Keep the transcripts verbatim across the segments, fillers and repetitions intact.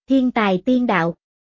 Thiên tài tiên đạo.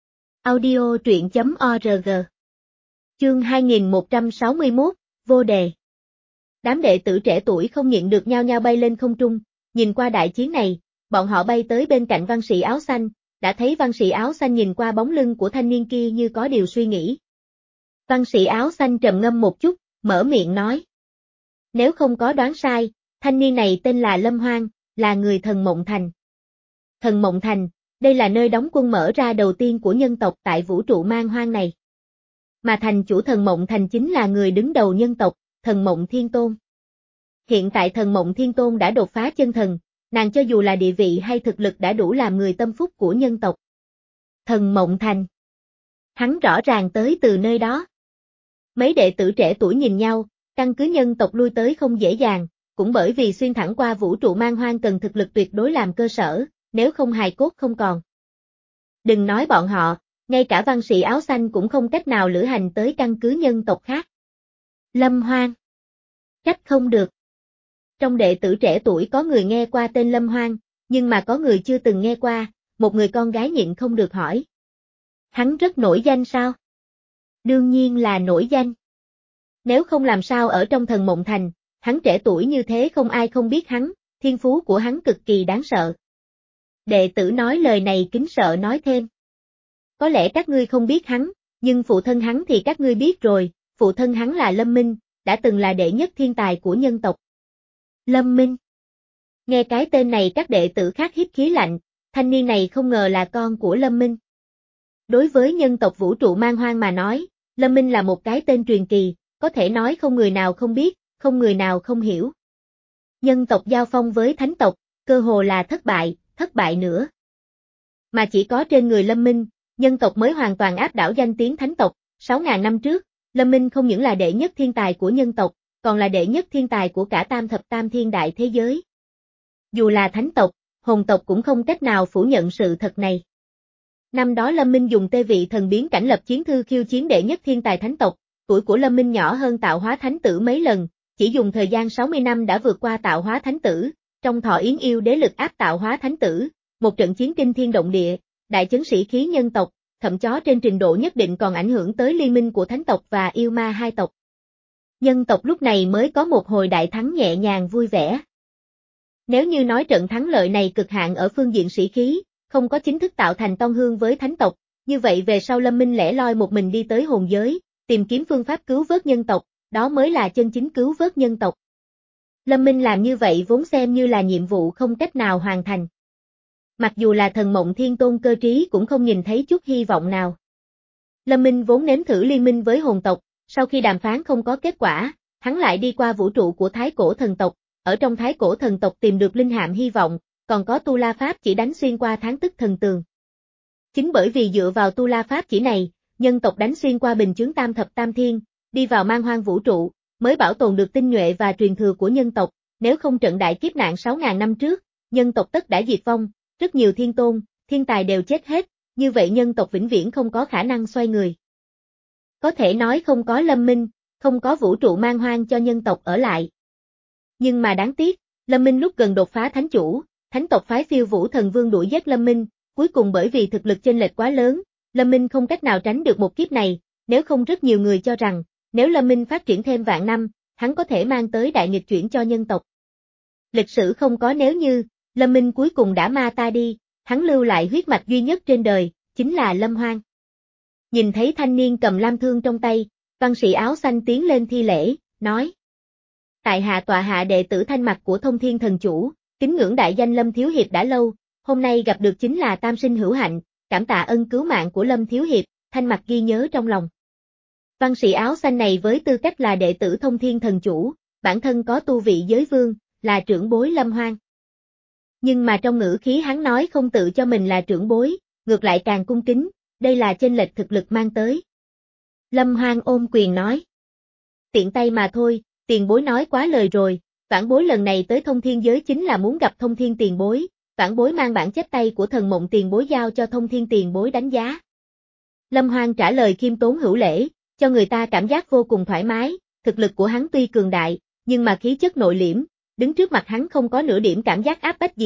Audio truyện chấm org. Chương hai nghìn một trăm sáu mươi mốt, vô đề. Đám đệ tử trẻ tuổi không nhịn được nhao nhao bay lên không trung, nhìn qua đại chiến này, bọn họ bay tới bên cạnh văn sĩ áo xanh, đã thấy văn sĩ áo xanh nhìn qua bóng lưng của thanh niên kia như có điều suy nghĩ. Văn sĩ áo xanh trầm ngâm một chút, mở miệng nói. Nếu không có đoán sai, thanh niên này tên là Lâm Hoang, là người Thần Mộng Thành. Thần Mộng Thành, đây là nơi đóng quân mở ra đầu tiên của nhân tộc tại vũ trụ man hoang này. Mà thành chủ Thần Mộng Thành chính là người đứng đầu nhân tộc, Thần Mộng Thiên Tôn. Hiện tại Thần Mộng Thiên Tôn đã đột phá chân thần, nàng cho dù là địa vị hay thực lực đã đủ làm người tâm phúc của nhân tộc. Thần Mộng Thành. Hắn rõ ràng tới từ nơi đó. Mấy đệ tử trẻ tuổi nhìn nhau, căn cứ nhân tộc lui tới không dễ dàng, cũng bởi vì xuyên thẳng qua vũ trụ man hoang cần thực lực tuyệt đối làm cơ sở, nếu không hài cốt không còn. Đừng nói bọn họ, ngay cả văn sĩ áo xanh cũng không cách nào lữ hành tới căn cứ nhân tộc khác. Lâm Hoang. Trách không được. Trong đệ tử trẻ tuổi có người nghe qua tên Lâm Hoang, nhưng mà có người chưa từng nghe qua, một người con gái nhịn không được hỏi. Hắn rất nổi danh sao? Đương nhiên là nổi danh. Nếu không làm sao ở trong Thần Mộng Thành, hắn trẻ tuổi như thế không ai không biết hắn, thiên phú của hắn cực kỳ đáng sợ. Đệ tử nói lời này kính sợ nói thêm. Có lẽ các ngươi không biết hắn, nhưng phụ thân hắn thì các ngươi biết rồi, phụ thân hắn là Lâm Minh, đã từng là đệ nhất thiên tài của nhân tộc. Lâm Minh. Nghe cái tên này các đệ tử khác hít khí lạnh, thanh niên này không ngờ là con của Lâm Minh. Đối với nhân tộc vũ trụ man hoang mà nói, Lâm Minh là một cái tên truyền kỳ, có thể nói không người nào không biết, không người nào không hiểu. Nhân tộc giao phong với thánh tộc, cơ hồ là thất bại, thất bại nữa. Mà chỉ có trên người Lâm Minh, nhân tộc mới hoàn toàn áp đảo danh tiếng thánh tộc, sáu ngàn năm trước, Lâm Minh không những là đệ nhất thiên tài của nhân tộc, còn là đệ nhất thiên tài của cả tam thập tam thiên đại thế giới. Dù là thánh tộc, hồn tộc cũng không cách nào phủ nhận sự thật này. Năm đó Lâm Minh dùng tê vị thần biến cảnh lập chiến thư khiêu chiến đệ nhất thiên tài thánh tộc, tuổi của Lâm Minh nhỏ hơn tạo hóa thánh tử mấy lần, chỉ dùng thời gian sáu mươi năm đã vượt qua tạo hóa thánh tử, trong thọ yến yêu đế lực áp tạo hóa thánh tử, một trận chiến kinh thiên động địa, đại chấn sĩ khí nhân tộc, thậm chó trên trình độ nhất định còn ảnh hưởng tới liên minh của thánh tộc và yêu ma hai tộc. Nhân tộc lúc này mới có một hồi đại thắng nhẹ nhàng vui vẻ. Nếu như nói trận thắng lợi này cực hạn ở phương diện sĩ khí, không có chính thức tạo thành tông hương với thánh tộc, như vậy về sau Lâm Minh lẻ loi một mình đi tới hồn giới, tìm kiếm phương pháp cứu vớt nhân tộc, đó mới là chân chính cứu vớt nhân tộc. Lâm Minh làm như vậy vốn xem như là nhiệm vụ không cách nào hoàn thành. Mặc dù là Thần Mộng Thiên Tôn cơ trí cũng không nhìn thấy chút hy vọng nào. Lâm Minh vốn nếm thử liên minh với hồn tộc, sau khi đàm phán không có kết quả, hắn lại đi qua vũ trụ của Thái Cổ Thần tộc, ở trong Thái Cổ Thần tộc tìm được linh hạm hy vọng, còn có tu la pháp chỉ đánh xuyên qua tháng tức thần tường. Chính bởi vì dựa vào tu la pháp chỉ này, nhân tộc đánh xuyên qua bình chướng tam thập tam thiên, đi vào man hoang vũ trụ, mới bảo tồn được tinh nhuệ và truyền thừa của nhân tộc, nếu không trận đại kiếp nạn sáu ngàn năm trước, nhân tộc tất đã diệt vong, rất nhiều thiên tôn, thiên tài đều chết hết, như vậy nhân tộc vĩnh viễn không có khả năng xoay người. Có thể nói không có Lâm Minh, không có vũ trụ man hoang cho nhân tộc ở lại. Nhưng mà đáng tiếc, Lâm Minh lúc gần đột phá thánh chủ, thánh tộc phái Phiêu Vũ Thần Vương đuổi giết Lâm Minh, cuối cùng bởi vì thực lực chênh lệch quá lớn, Lâm Minh không cách nào tránh được một kiếp này, nếu không rất nhiều người cho rằng, nếu Lâm Minh phát triển thêm vạn năm, hắn có thể mang tới đại nghịch chuyển cho nhân tộc. Lịch sử không có nếu như, Lâm Minh cuối cùng đã ma ta đi, hắn lưu lại huyết mạch duy nhất trên đời, chính là Lâm Hoang. Nhìn thấy thanh niên cầm lam thương trong tay, văn sĩ áo xanh tiến lên thi lễ, nói. Tại hạ tọa hạ đệ tử thanh mặt của Thông Thiên Thần Chủ, kính ngưỡng đại danh Lâm Thiếu Hiệp đã lâu, hôm nay gặp được chính là tam sinh hữu hạnh, cảm tạ ân cứu mạng của Lâm Thiếu Hiệp, thanh mặt ghi nhớ trong lòng. Văn sĩ áo xanh này với tư cách là đệ tử Thông Thiên Thần Chủ, bản thân có tu vị giới vương, là trưởng bối Lâm Hoang. Nhưng mà trong ngữ khí hắn nói không tự cho mình là trưởng bối, ngược lại càng cung kính, đây là chênh lệch thực lực mang tới. Lâm Hoang ôm quyền nói. Tiện tay mà thôi, tiền bối nói quá lời rồi, vãn bối lần này tới Thông Thiên giới chính là muốn gặp Thông Thiên tiền bối, vãn bối mang bản chép tay của Thần Mộng tiền bối giao cho Thông Thiên tiền bối đánh giá. Lâm Hoang trả lời khiêm tốn hữu lễ, cho người ta cảm giác vô cùng thoải mái, thực lực của hắn tuy cường đại, nhưng mà khí chất nội liễm, đứng trước mặt hắn không có nửa điểm cảm giác áp bách gì,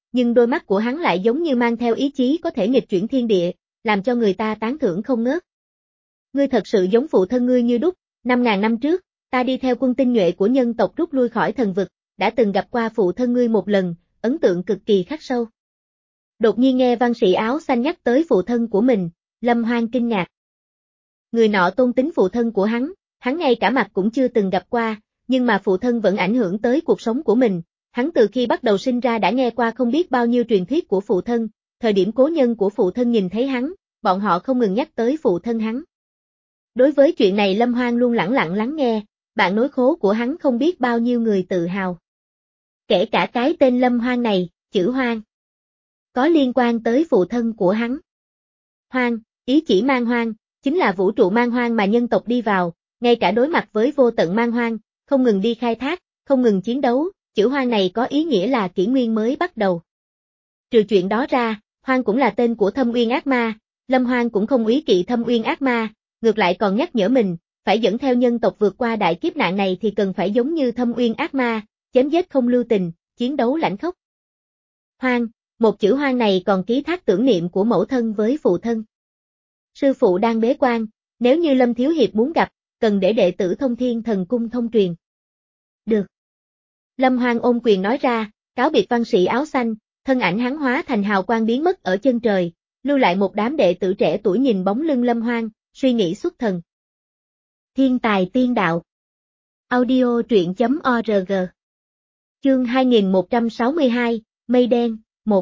nhưng đôi mắt của hắn lại giống như mang theo ý chí có thể nghịch chuyển thiên địa, làm cho người ta tán thưởng không ngớt. Ngươi thật sự giống phụ thân ngươi như đúc, năm ngàn năm trước, ta đi theo quân tinh nhuệ của nhân tộc rút lui khỏi thần vực, đã từng gặp qua phụ thân ngươi một lần, ấn tượng cực kỳ khắc sâu. Đột nhiên nghe văn sĩ áo xanh nhắc tới phụ thân của mình, Lâm Hoang kinh ngạc. Người nọ tôn tính phụ thân của hắn, hắn ngay cả mặt cũng chưa từng gặp qua, nhưng mà phụ thân vẫn ảnh hưởng tới cuộc sống của mình. Hắn từ khi bắt đầu sinh ra đã nghe qua không biết bao nhiêu truyền thuyết của phụ thân, thời điểm cố nhân của phụ thân nhìn thấy hắn, bọn họ không ngừng nhắc tới phụ thân hắn. Đối với chuyện này Lâm Hoang luôn lẳng lặng lắng nghe, bạn nối khố của hắn không biết bao nhiêu người tự hào. Kể cả cái tên Lâm Hoang này, chữ Hoang, có liên quan tới phụ thân của hắn. Hoang, ý chỉ man hoang, chính là vũ trụ man hoang mà nhân tộc đi vào, ngay cả đối mặt với vô tận man hoang, không ngừng đi khai thác, không ngừng chiến đấu, chữ Hoang này có ý nghĩa là kỷ nguyên mới bắt đầu. Trừ chuyện đó ra, Hoang cũng là tên của Thâm Uyên ác ma, Lâm Hoang cũng không úy kỵ Thâm Uyên ác ma, ngược lại còn nhắc nhở mình, phải dẫn theo nhân tộc vượt qua đại kiếp nạn này thì cần phải giống như Thâm Uyên ác ma, chém giết không lưu tình, chiến đấu lãnh khốc. Hoang, một chữ Hoang này còn ký thác tưởng niệm của mẫu thân với phụ thân. Sư phụ đang bế quan, nếu như Lâm Thiếu Hiệp muốn gặp, cần để đệ tử Thông Thiên Thần Cung thông truyền. Được. Lâm Hoang ôm quyền nói ra, cáo biệt văn sĩ áo xanh, thân ảnh hắn hóa thành hào quang biến mất ở chân trời, lưu lại một đám đệ tử trẻ tuổi nhìn bóng lưng Lâm Hoang, suy nghĩ xuất thần. Thiên tài tiên đạo. Audio truyện chấm org. Chương hai nghìn một trăm sáu mươi hai, Mây Đen, một.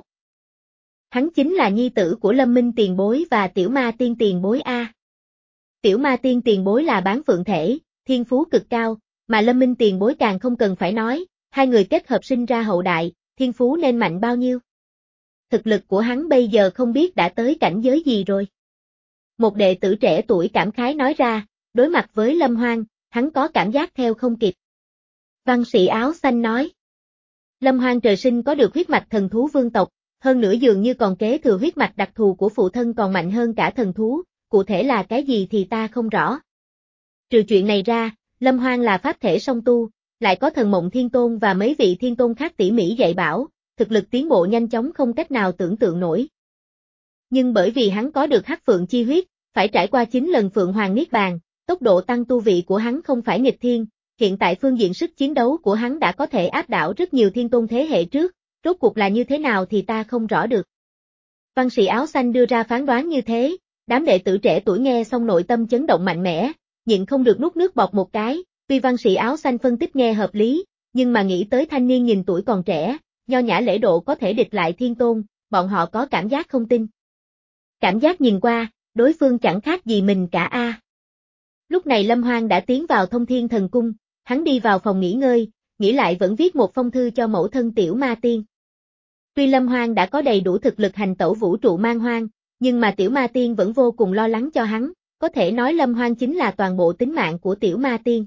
Hắn chính là nhi tử của Lâm Minh tiền bối và Tiểu Ma Tiên tiền bối A. Tiểu Ma Tiên tiền bối là bán phượng thể, thiên phú cực cao, mà Lâm Minh tiền bối càng không cần phải nói, hai người kết hợp sinh ra hậu đại, thiên phú nên mạnh bao nhiêu. Thực lực của hắn bây giờ không biết đã tới cảnh giới gì rồi. Một đệ tử trẻ tuổi cảm khái nói ra, đối mặt với Lâm Hoang, hắn có cảm giác theo không kịp. Văn sĩ áo xanh nói. Lâm Hoang trời sinh có được huyết mạch thần thú vương tộc, hơn nữa dường như còn kế thừa huyết mạch đặc thù của phụ thân còn mạnh hơn cả thần thú, cụ thể là cái gì thì ta không rõ. Trừ chuyện này ra, Lâm Hoang là pháp thể song tu, lại có thần mộng thiên tôn và mấy vị thiên tôn khác tỉ mỉ dạy bảo, thực lực tiến bộ nhanh chóng không cách nào tưởng tượng nổi. Nhưng bởi vì hắn có được hắc phượng chi huyết, phải trải qua chín lần phượng hoàng niết bàn, tốc độ tăng tu vị của hắn không phải nghịch thiên, hiện tại phương diện sức chiến đấu của hắn đã có thể áp đảo rất nhiều thiên tôn thế hệ trước, rốt cuộc là như thế nào thì ta không rõ được. Văn sĩ áo xanh đưa ra phán đoán như thế, đám đệ tử trẻ tuổi nghe xong nội tâm chấn động mạnh mẽ, nhịn không được nuốt nước bọt một cái, tuy văn sĩ áo xanh phân tích nghe hợp lý, nhưng mà nghĩ tới thanh niên nhìn tuổi còn trẻ, nho nhã lễ độ có thể địch lại thiên tôn, bọn họ có cảm giác không tin. Cảm giác nhìn qua, đối phương chẳng khác gì mình cả a. Lúc này Lâm Hoang đã tiến vào Thông Thiên Thần Cung, hắn đi vào phòng nghỉ ngơi, nghĩ lại vẫn viết một phong thư cho mẫu thân Tiểu Ma Tiên. Tuy Lâm Hoang đã có đầy đủ thực lực hành tẩu vũ trụ man hoang, nhưng mà Tiểu Ma Tiên vẫn vô cùng lo lắng cho hắn, có thể nói Lâm Hoang chính là toàn bộ tính mạng của Tiểu Ma Tiên.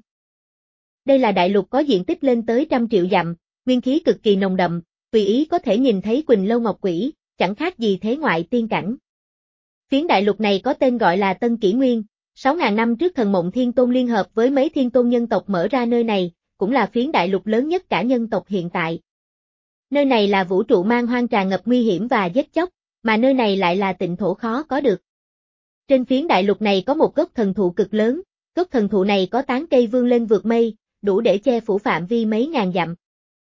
Đây là đại lục có diện tích lên tới trăm triệu dặm, nguyên khí cực kỳ nồng đậm, tùy ý có thể nhìn thấy Quỳnh Lâu Ngọc Quỷ, chẳng khác gì thế ngoại tiên cảnh. Phiến đại lục này có tên gọi là Tân Kỷ Nguyên, sáu ngàn năm trước thần mộng thiên tôn liên hợp với mấy thiên tôn nhân tộc mở ra nơi này, cũng là phiến đại lục lớn nhất cả nhân tộc hiện tại. Nơi này là vũ trụ man hoang tràn ngập nguy hiểm và giết chóc, mà nơi này lại là tịnh thổ khó có được. Trên phiến đại lục này có một gốc thần thụ cực lớn, gốc thần thụ này có tán cây vươn lên vượt mây, đủ để che phủ phạm vi mấy ngàn dặm.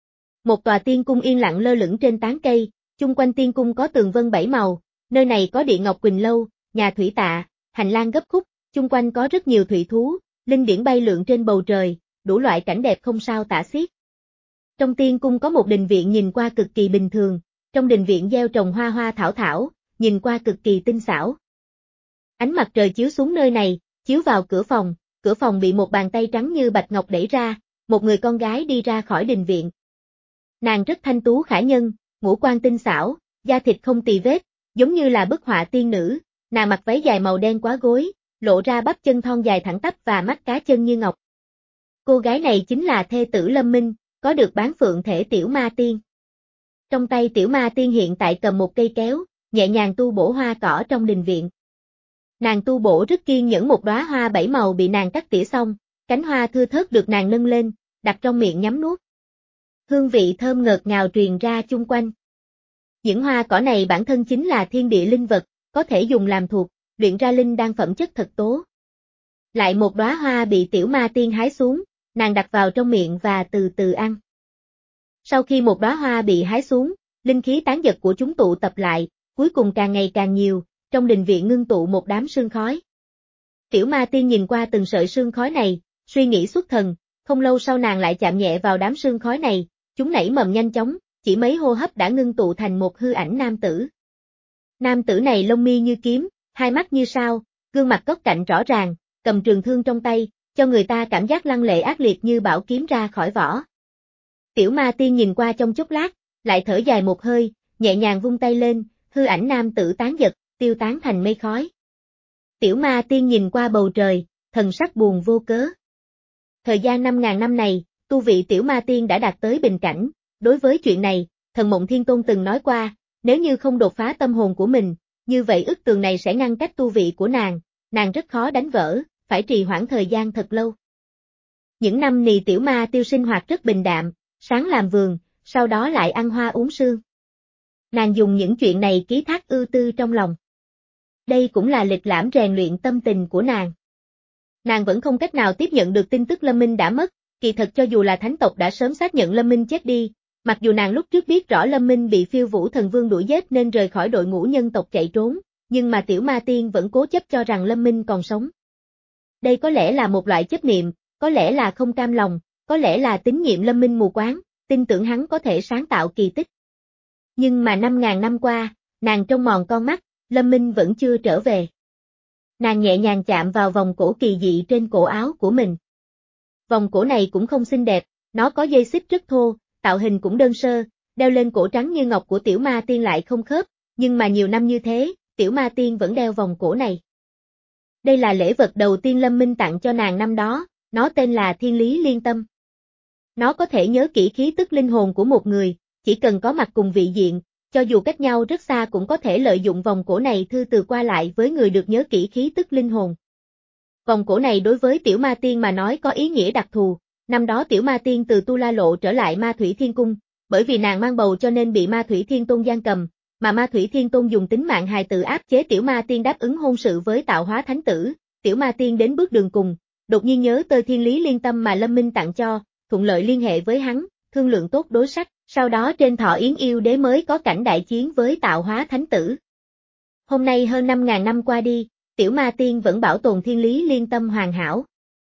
Một tòa tiên cung yên lặng lơ lửng trên tán cây, chung quanh tiên cung có tường vân bảy màu, nơi này có địa ngọc Quỳnh Lâu, nhà thủy tạ, hành lang gấp khúc, chung quanh có rất nhiều thủy thú, linh điểu bay lượn trên bầu trời, đủ loại cảnh đẹp không sao tả xiết. Trong tiên cung có một đình viện nhìn qua cực kỳ bình thường, trong đình viện gieo trồng hoa hoa thảo thảo, nhìn qua cực kỳ tinh xảo. Ánh mặt trời chiếu xuống nơi này, chiếu vào cửa phòng, cửa phòng bị một bàn tay trắng như bạch ngọc đẩy ra, một người con gái đi ra khỏi đình viện. Nàng rất thanh tú khả nhân, ngũ quan tinh xảo, da thịt không tì vết, giống như là bức họa tiên nữ, nàng mặc váy dài màu đen quá gối, lộ ra bắp chân thon dài thẳng tắp và mắt cá chân như ngọc. Cô gái này chính là thê tử Lâm Minh, có được bán phượng thể Tiểu Ma Tiên. Trong tay Tiểu Ma Tiên hiện tại cầm một cây kéo, nhẹ nhàng tu bổ hoa cỏ trong đình viện. Nàng tu bổ rất kiên nhẫn, một đóa hoa bảy màu bị nàng cắt tỉa xong, cánh hoa thưa thớt được nàng nâng lên, đặt trong miệng nhắm nuốt. Hương vị thơm ngọt ngào truyền ra chung quanh. Những hoa cỏ này bản thân chính là thiên địa linh vật, có thể dùng làm thuộc, luyện ra linh đan phẩm chất thật tố. Lại một đóa hoa bị tiểu ma tiên hái xuống, nàng đặt vào trong miệng và từ từ ăn. Sau khi một đóa hoa bị hái xuống, linh khí tán giật của chúng tụ tập lại, cuối cùng càng ngày càng nhiều, trong đình viện ngưng tụ một đám sương khói. Tiểu ma tiên nhìn qua từng sợi sương khói này, suy nghĩ xuất thần, không lâu sau nàng lại chạm nhẹ vào đám sương khói này, chúng nảy mầm nhanh chóng, chỉ mấy hô hấp đã ngưng tụ thành một hư ảnh nam tử. Nam tử này lông mi như kiếm, hai mắt như sao, gương mặt góc cạnh rõ ràng, cầm trường thương trong tay, cho người ta cảm giác lăng lệ ác liệt như bảo kiếm ra khỏi vỏ. Tiểu ma tiên nhìn qua trong chốc lát, lại thở dài một hơi, nhẹ nhàng vung tay lên, hư ảnh nam tử tán giật, tiêu tán thành mây khói. Tiểu ma tiên nhìn qua bầu trời, thần sắc buồn vô cớ. Thời gian năm ngàn năm này, tu vị tiểu ma tiên đã đạt tới bình cảnh, đối với chuyện này, thần Mộng Thiên Tôn từng nói qua, nếu như không đột phá tâm hồn của mình, như vậy ức tường này sẽ ngăn cách tu vị của nàng, nàng rất khó đánh vỡ, phải trì hoãn thời gian thật lâu. Những năm nì tiểu ma tiêu sinh hoạt rất bình đạm, sáng làm vườn, sau đó lại ăn hoa uống sương. Nàng dùng những chuyện này ký thác ưu tư trong lòng. Đây cũng là lịch lãm rèn luyện tâm tình của nàng. Nàng vẫn không cách nào tiếp nhận được tin tức Lâm Minh đã mất, kỳ thật cho dù là thánh tộc đã sớm xác nhận Lâm Minh chết đi, mặc dù nàng lúc trước biết rõ Lâm Minh bị Phiêu Vũ Thần Vương đuổi giết nên rời khỏi đội ngũ nhân tộc chạy trốn, nhưng mà tiểu ma tiên vẫn cố chấp cho rằng Lâm Minh còn sống. Đây có lẽ là một loại chấp niệm, có lẽ là không cam lòng, có lẽ là tín nhiệm Lâm Minh mù quáng, tin tưởng hắn có thể sáng tạo kỳ tích. Nhưng mà năm ngàn năm qua, nàng trông mòn con mắt, Lâm Minh vẫn chưa trở về. Nàng nhẹ nhàng chạm vào vòng cổ kỳ dị trên cổ áo của mình. Vòng cổ này cũng không xinh đẹp, nó có dây xích rất thô, tạo hình cũng đơn sơ, đeo lên cổ trắng như ngọc của tiểu ma tiên lại không khớp, nhưng mà nhiều năm như thế, tiểu ma tiên vẫn đeo vòng cổ này. Đây là lễ vật đầu tiên Lâm Minh tặng cho nàng năm đó, nó tên là Thiên Lý Liên Tâm. Nó có thể nhớ kỹ khí tức linh hồn của một người, chỉ cần có mặt cùng vị diện, cho dù cách nhau rất xa cũng có thể lợi dụng vòng cổ này thư từ qua lại với người được nhớ kỹ khí tức linh hồn. Vòng cổ này đối với tiểu ma tiên mà nói có ý nghĩa đặc thù, năm đó tiểu ma tiên từ Tu La Lộ trở lại Ma Thủy Thiên Cung, bởi vì nàng mang bầu cho nên bị Ma Thủy Thiên Tôn giam cầm, mà Ma Thủy Thiên Tôn dùng tính mạng hài tử áp chế tiểu ma tiên đáp ứng hôn sự với tạo hóa thánh tử, tiểu ma tiên đến bước đường cùng, đột nhiên nhớ tới Thiên Lý Liên Tâm mà Lâm Minh tặng cho, thuận lợi liên hệ với hắn, thương lượng tốt đối sách, sau đó trên thọ yến yêu đế mới có cảnh đại chiến với tạo hóa thánh tử. Hôm nay hơn năm ngàn năm qua đi, tiểu ma tiên vẫn bảo tồn Thiên Lý Liên Tâm hoàn hảo.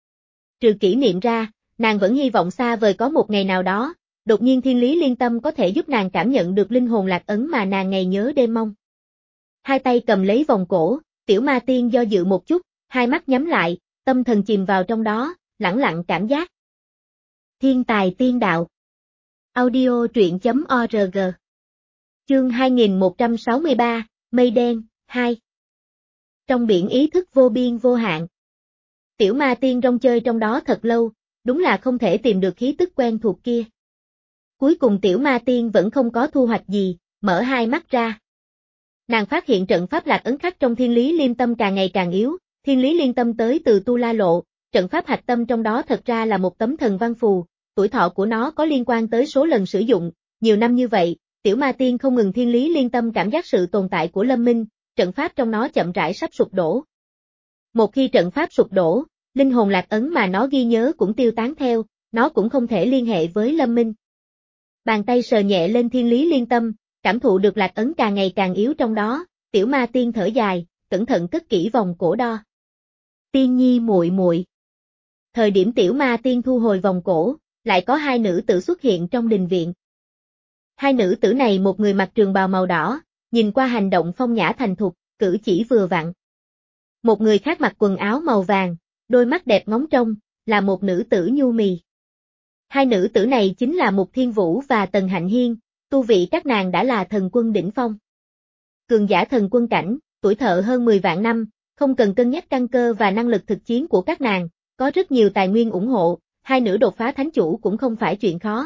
Trừ kỷ niệm ra, nàng vẫn hy vọng xa vời có một ngày nào đó, đột nhiên Thiên Lý Liên Tâm có thể giúp nàng cảm nhận được linh hồn lạc ấn mà nàng ngày nhớ đêm mong. Hai tay cầm lấy vòng cổ, tiểu ma tiên do dự một chút, hai mắt nhắm lại, tâm thần chìm vào trong đó, lẳng lặng cảm giác. Thiên tài tiên đạo. Audio truyện chấm org. Chương hai nghìn một trăm sáu mươi ba, Mây đen, hai. Trong biển ý thức vô biên vô hạn. Tiểu ma tiên rong chơi trong đó thật lâu, đúng là không thể tìm được khí tức quen thuộc kia. Cuối cùng tiểu ma tiên vẫn không có thu hoạch gì, mở hai mắt ra. Nàng phát hiện trận pháp lạc ấn khắc trong Thiên Lý Liên Tâm càng ngày càng yếu, Thiên Lý Liên Tâm tới từ Tu La Lộ, trận pháp hạch tâm trong đó thật ra là một tấm thần văn phù, tuổi thọ của nó có liên quan tới số lần sử dụng, nhiều năm như vậy, tiểu ma tiên không ngừng Thiên Lý Liên Tâm cảm giác sự tồn tại của Lâm Minh, trận pháp trong nó chậm rãi sắp sụp đổ. Một khi trận pháp sụp đổ, linh hồn lạc ấn mà nó ghi nhớ cũng tiêu tán theo, nó cũng không thể liên hệ với Lâm Minh. Bàn tay sờ nhẹ lên Thiên Lý Liên Tâm, cảm thụ được lạc ấn càng ngày càng yếu trong đó, tiểu ma tiên thở dài, cẩn thận cất kỹ vòng cổ đo. Tiên nhi muội muội. Thời điểm tiểu ma tiên thu hồi vòng cổ, lại có hai nữ tử xuất hiện trong đình viện. Hai nữ tử này một người mặc trường bào màu đỏ, nhìn qua hành động phong nhã thành thục, cử chỉ vừa vặn. Một người khác mặc quần áo màu vàng, đôi mắt đẹp ngóng trông, là một nữ tử nhu mì. Hai nữ tử này chính là Mục Thiên Vũ và Tần Hạnh Hiên, tu vị các nàng đã là thần quân đỉnh phong. Cường giả thần quân cảnh, tuổi thọ hơn mười vạn năm, không cần cân nhắc căn cơ và năng lực thực chiến của các nàng, có rất nhiều tài nguyên ủng hộ, hai nữ đột phá thánh chủ cũng không phải chuyện khó.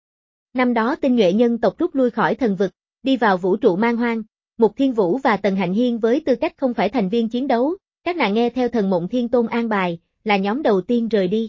Năm đó tinh nhuệ nhân tộc rút lui khỏi thần vực, đi vào vũ trụ man hoang, Mục Thiên Vũ và Tần Hạnh Hiên với tư cách không phải thành viên chiến đấu, các nàng nghe theo thần Mộng Thiên Tôn an bài, là nhóm đầu tiên rời đi.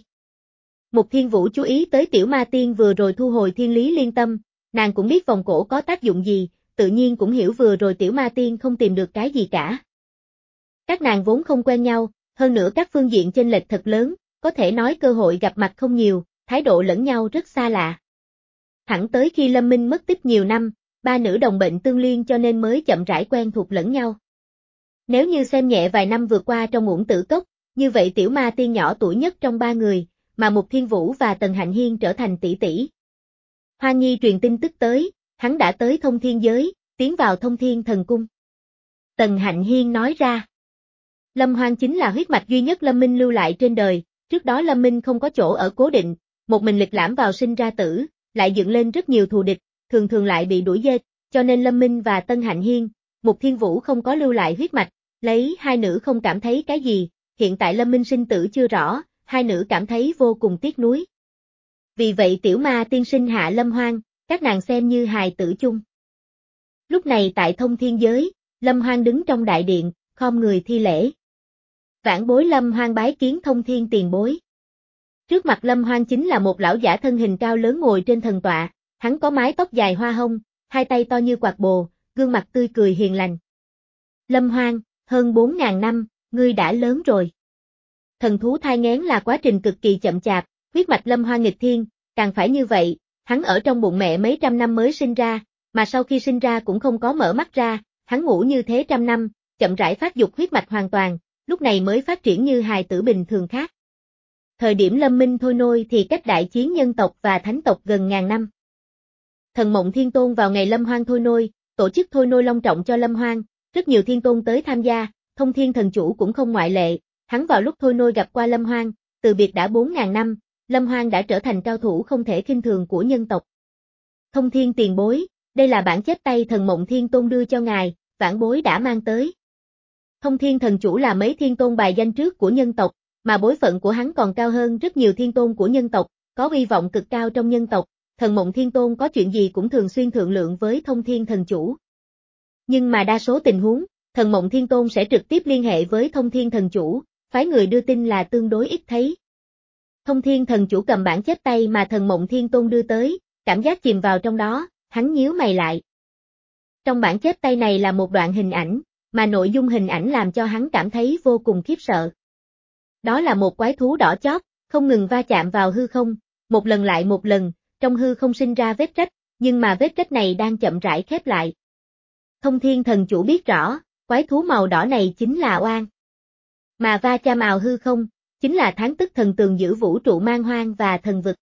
Mục Thiên Vũ chú ý tới tiểu ma tiên vừa rồi thu hồi Thiên Lý Liên Tâm, nàng cũng biết vòng cổ có tác dụng gì, tự nhiên cũng hiểu vừa rồi tiểu ma tiên không tìm được cái gì cả. Các nàng vốn không quen nhau, hơn nữa các phương diện chênh lệch thật lớn, có thể nói cơ hội gặp mặt không nhiều, thái độ lẫn nhau rất xa lạ. Thẳng tới khi Lâm Minh mất tích nhiều năm, ba nữ đồng bệnh tương liên cho nên mới chậm rãi quen thuộc lẫn nhau. Nếu như xem nhẹ vài năm vừa qua trong Uổng Tử Cốc, như vậy tiểu ma tiên nhỏ tuổi nhất trong ba người, mà Mục Thiên Vũ và Tần Hạnh Hiên trở thành tỷ tỷ. Hoan Nhi truyền tin tức tới, hắn đã tới thông thiên giới, tiến vào thông thiên thần cung. Tần Hạnh Hiên nói ra. Lâm Hoan chính là huyết mạch duy nhất Lâm Minh lưu lại trên đời, trước đó Lâm Minh không có chỗ ở cố định, một mình lịch lãm vào sinh ra tử, lại dựng lên rất nhiều thù địch, thường thường lại bị đuổi giết, cho nên Lâm Minh và Tân Hạnh Hiên, Mục Thiên Vũ không có lưu lại huyết mạch, lấy hai nữ không cảm thấy cái gì, hiện tại Lâm Minh sinh tử chưa rõ, hai nữ cảm thấy vô cùng tiếc nuối. Vì vậy tiểu ma tiên sinh hạ Lâm Hoan, các nàng xem như hài tử chung. Lúc này tại thông thiên giới, Lâm Hoan đứng trong đại điện, khom người thi lễ. Vãn bối Lâm Hoan bái kiến thông thiên tiền bối. Trước mặt Lâm Hoan chính là một lão giả thân hình cao lớn ngồi trên thần tọa, hắn có mái tóc dài hoa hông, hai tay to như quạt bồ, gương mặt tươi cười hiền lành. Lâm Hoan, hơn bốn ngàn năm, ngươi đã lớn rồi. Thần thú thai nghén là quá trình cực kỳ chậm chạp, huyết mạch Lâm Hoan nghịch thiên, càng phải như vậy, hắn ở trong bụng mẹ mấy trăm năm mới sinh ra, mà sau khi sinh ra cũng không có mở mắt ra, hắn ngủ như thế trăm năm, chậm rãi phát dục huyết mạch hoàn toàn, lúc này mới phát triển như hài tử bình thường khác. Thời điểm Lâm Minh thôi nôi thì cách đại chiến nhân tộc và thánh tộc gần ngàn năm. Thần Mộng Thiên Tôn vào ngày Lâm Hoan thôi nôi, tổ chức thôi nôi long trọng cho Lâm Hoan, rất nhiều thiên tôn tới tham gia, Thông Thiên Thần Chủ cũng không ngoại lệ, hắn vào lúc thôi nôi gặp qua Lâm Hoan, từ biệt đã bốn ngàn năm, Lâm Hoan đã trở thành cao thủ không thể khinh thường của nhân tộc. Thông Thiên tiền bối, đây là bản chép tay Thần Mộng Thiên Tôn đưa cho ngài, vãn bối đã mang tới. Thông Thiên Thần Chủ là mấy thiên tôn bài danh trước của nhân tộc, mà bối phận của hắn còn cao hơn rất nhiều thiên tôn của nhân tộc, có uy vọng cực cao trong nhân tộc, Thần Mộng Thiên Tôn có chuyện gì cũng thường xuyên thương lượng với Thông Thiên Thần Chủ. Nhưng mà đa số tình huống, Thần Mộng Thiên Tôn sẽ trực tiếp liên hệ với Thông Thiên Thần Chủ, phái người đưa tin là tương đối ít thấy. Thông Thiên Thần Chủ cầm bản chép tay mà Thần Mộng Thiên Tôn đưa tới, cảm giác chìm vào trong đó, hắn nhíu mày lại. Trong bản chép tay này là một đoạn hình ảnh, mà nội dung hình ảnh làm cho hắn cảm thấy vô cùng khiếp sợ. Đó là một quái thú đỏ chót, không ngừng va chạm vào hư không, một lần lại một lần, trong hư không sinh ra vết rách, nhưng mà vết rách này đang chậm rãi khép lại. Thông Thiên Thần Chủ biết rõ, quái thú màu đỏ này chính là oan. Mà va chạm vào hư không, chính là Thán Tức Thần Tường giữ vũ trụ man hoang và thần vực.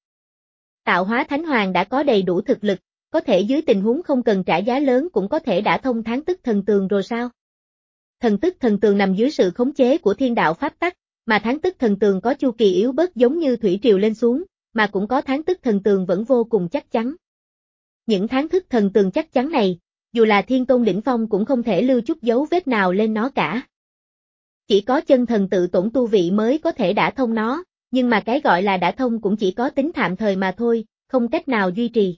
Tạo hóa Thánh Hoàng đã có đầy đủ thực lực, có thể dưới tình huống không cần trả giá lớn cũng có thể đả thông Thán Tức Thần Tường rồi sao? Thần Tức Thần Tường nằm dưới sự khống chế của thiên đạo pháp tắc, mà Thán Tức Thần Tường có chu kỳ yếu bớt giống như thủy triều lên xuống, mà cũng có Thán Tức Thần Tường vẫn vô cùng chắc chắn. Những Thán Tức Thần Tường chắc chắn này, dù là thiên tôn đỉnh phong cũng không thể lưu chút dấu vết nào lên nó cả. Chỉ có chân thần tự tổn tu vị mới có thể đả thông nó, nhưng mà cái gọi là đả thông cũng chỉ có tính tạm thời mà thôi, không cách nào duy trì.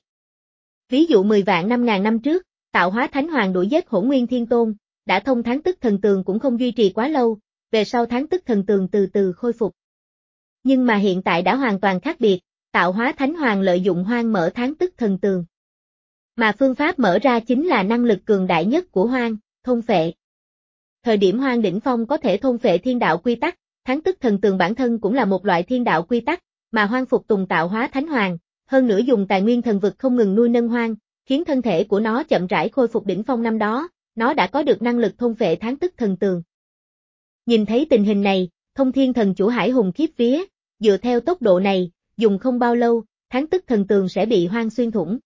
Ví dụ mười vạn năm ngàn năm trước, tạo hóa Thánh Hoàng đuổi giết Hỗn Nguyên Thiên Tôn, đả thông Thán Tức Thần Tường cũng không duy trì quá lâu, về sau Thán Tức Thần Tường từ từ khôi phục. Nhưng mà hiện tại đã hoàn toàn khác biệt, tạo hóa Thánh Hoàng lợi dụng hoang mở Thán Tức Thần Tường. Mà phương pháp mở ra chính là năng lực cường đại nhất của hoang, thôn phệ. Thời điểm hoang đỉnh phong có thể thôn phệ thiên đạo quy tắc, Thán Tức Thần Tường bản thân cũng là một loại thiên đạo quy tắc, mà hoang phục tùng tạo hóa Thánh Hoàng, hơn nữa dùng tài nguyên thần vực không ngừng nuôi nâng hoang, khiến thân thể của nó chậm rãi khôi phục đỉnh phong năm đó, nó đã có được năng lực thôn phệ Thán Tức Thần Tường. Nhìn thấy tình hình này, Thông Thiên Thần Chủ hải hùng khiếp vía, dựa theo tốc độ này, dùng không bao lâu, Thán Tức Thần Tường sẽ bị hoang xuyên thủng.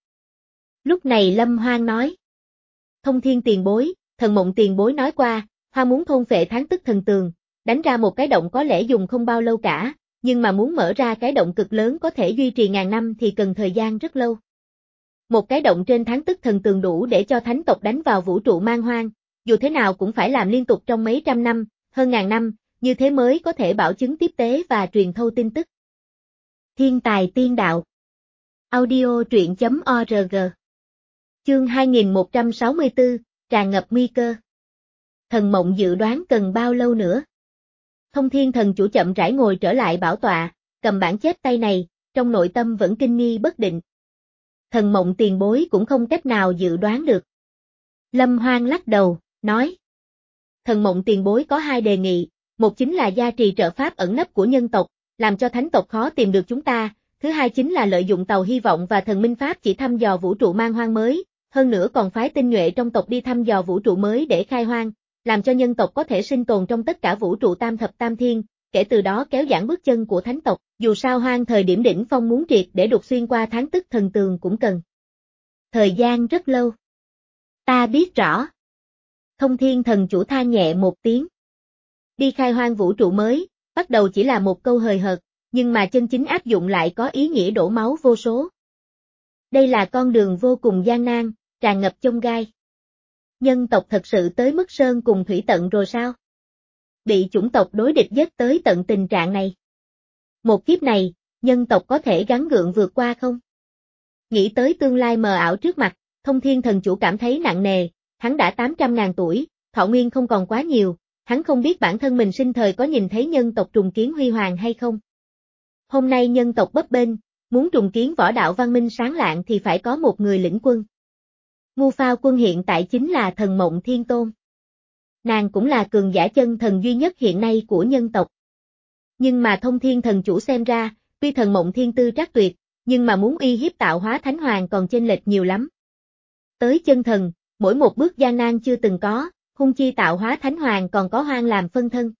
Lúc này Lâm Hoan nói, Thông Thiên tiền bối, Thần Mộng tiền bối nói qua, Hoang muốn thôn phệ Thán Tức Thần Tường, đánh ra một cái động có lẽ dùng không bao lâu cả, nhưng mà muốn mở ra cái động cực lớn có thể duy trì ngàn năm thì cần thời gian rất lâu. Một cái động trên Thán Tức Thần Tường đủ để cho thánh tộc đánh vào vũ trụ man hoang, dù thế nào cũng phải làm liên tục trong mấy trăm năm, hơn ngàn năm, như thế mới có thể bảo chứng tiếp tế và truyền thâu tin tức. Thiên tài tiên đạo. Audio truyện chấm org. Chương hai nghìn một trăm sáu mươi tư, tràn ngập nguy cơ. Thần Mộng dự đoán cần bao lâu nữa? Thông Thiên Thần Chủ chậm rãi ngồi trở lại bảo tọa, cầm bản chép tay này, trong nội tâm vẫn kinh nghi bất định. Thần Mộng tiền bối cũng không cách nào dự đoán được. Lâm Hoang lắc đầu, nói. Thần Mộng tiền bối có hai đề nghị, một chính là gia trì trợ pháp ẩn nấp của nhân tộc, làm cho thánh tộc khó tìm được chúng ta, thứ hai chính là lợi dụng tàu hy vọng và thần minh pháp chỉ thăm dò vũ trụ man hoang mới, hơn nữa còn phái tinh nhuệ trong tộc đi thăm dò vũ trụ mới để khai hoang, làm cho nhân tộc có thể sinh tồn trong tất cả vũ trụ tam thập tam thiên, kể từ đó kéo giãn bước chân của thánh tộc, dù sao hoang thời điểm đỉnh phong muốn triệt để đột xuyên qua tháng tức thần tường cũng cần thời gian rất lâu. Ta biết rõ. Thông Thiên thần chủ than nhẹ một tiếng. Đi khai hoang vũ trụ mới, bắt đầu chỉ là một câu hời hợt, nhưng mà chân chính áp dụng lại có ý nghĩa đổ máu vô số. Đây là con đường vô cùng gian nan, tràn ngập chông gai. Nhân tộc thật sự tới mức sơn cùng thủy tận rồi sao? Bị chủng tộc đối địch giết tới tận tình trạng này. Một kiếp này, nhân tộc có thể gắng gượng vượt qua không? Nghĩ tới tương lai mờ ảo trước mặt, Thông Thiên thần chủ cảm thấy nặng nề, hắn đã tám trăm ngàn tuổi, thọ nguyên không còn quá nhiều, hắn không biết bản thân mình sinh thời có nhìn thấy nhân tộc trùng kiến huy hoàng hay không. Hôm nay nhân tộc bấp bênh, muốn trùng kiến võ đạo văn minh sáng lạng thì phải có một người lĩnh quân. Ngu Phao quân hiện tại chính là Thần Mộng Thiên Tôn. Nàng cũng là cường giả chân thần duy nhất hiện nay của nhân tộc. Nhưng mà Thông Thiên thần chủ xem ra, tuy Thần Mộng Thiên tư trắc tuyệt, nhưng mà muốn uy hiếp tạo hóa thánh hoàng còn chênh lệch nhiều lắm. Tới chân thần, mỗi một bước gian nan chưa từng có, hung chi tạo hóa thánh hoàng còn có hoang làm phân thân.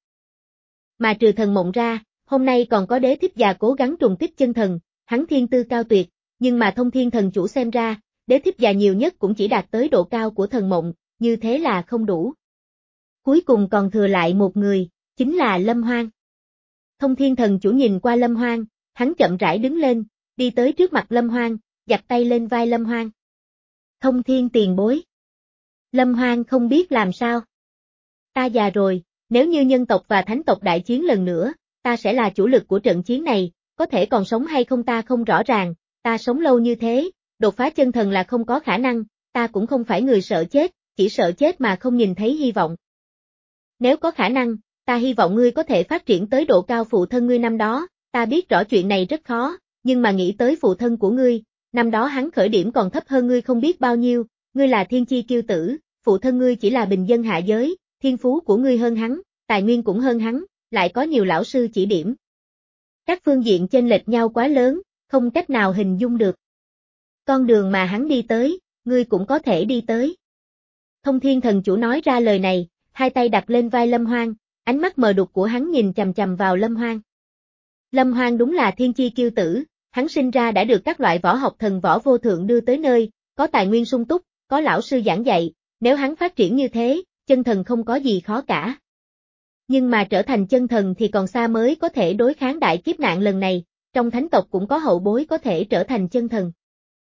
Mà trừ Thần Mộng ra, hôm nay còn có Đế Thích Già cố gắng trùng kích chân thần, hắn thiên tư cao tuyệt, nhưng mà Thông Thiên thần chủ xem ra, Đế Thích Già nhiều nhất cũng chỉ đạt tới độ cao của Thần Mộng, như thế là không đủ. Cuối cùng còn thừa lại một người, chính là Lâm Hoang. Thông Thiên thần chủ nhìn qua Lâm Hoang, hắn chậm rãi đứng lên, đi tới trước mặt Lâm Hoang, giặt tay lên vai Lâm Hoang. Thông Thiên tiền bối. Lâm Hoang không biết làm sao. Ta già rồi, nếu như nhân tộc và thánh tộc đại chiến lần nữa, ta sẽ là chủ lực của trận chiến này, có thể còn sống hay không ta không rõ ràng, ta sống lâu như thế, đột phá chân thần là không có khả năng, ta cũng không phải người sợ chết, chỉ sợ chết mà không nhìn thấy hy vọng. Nếu có khả năng, ta hy vọng ngươi có thể phát triển tới độ cao phụ thân ngươi năm đó, ta biết rõ chuyện này rất khó, nhưng mà nghĩ tới phụ thân của ngươi, năm đó hắn khởi điểm còn thấp hơn ngươi không biết bao nhiêu, ngươi là thiên chi kiêu tử, phụ thân ngươi chỉ là bình dân hạ giới, thiên phú của ngươi hơn hắn, tài nguyên cũng hơn hắn, lại có nhiều lão sư chỉ điểm. Các phương diện chênh lệch nhau quá lớn, không cách nào hình dung được. Con đường mà hắn đi tới, ngươi cũng có thể đi tới. Thông Thiên thần chủ nói ra lời này, hai tay đặt lên vai Lâm Hoang, ánh mắt mờ đục của hắn nhìn chằm chằm vào Lâm Hoang. Lâm Hoang đúng là thiên chi kiêu tử, hắn sinh ra đã được các loại võ học thần võ vô thượng đưa tới nơi, có tài nguyên sung túc, có lão sư giảng dạy, nếu hắn phát triển như thế, chân thần không có gì khó cả. Nhưng mà trở thành chân thần thì còn xa mới có thể đối kháng đại kiếp nạn lần này, trong thánh tộc cũng có hậu bối có thể trở thành chân thần.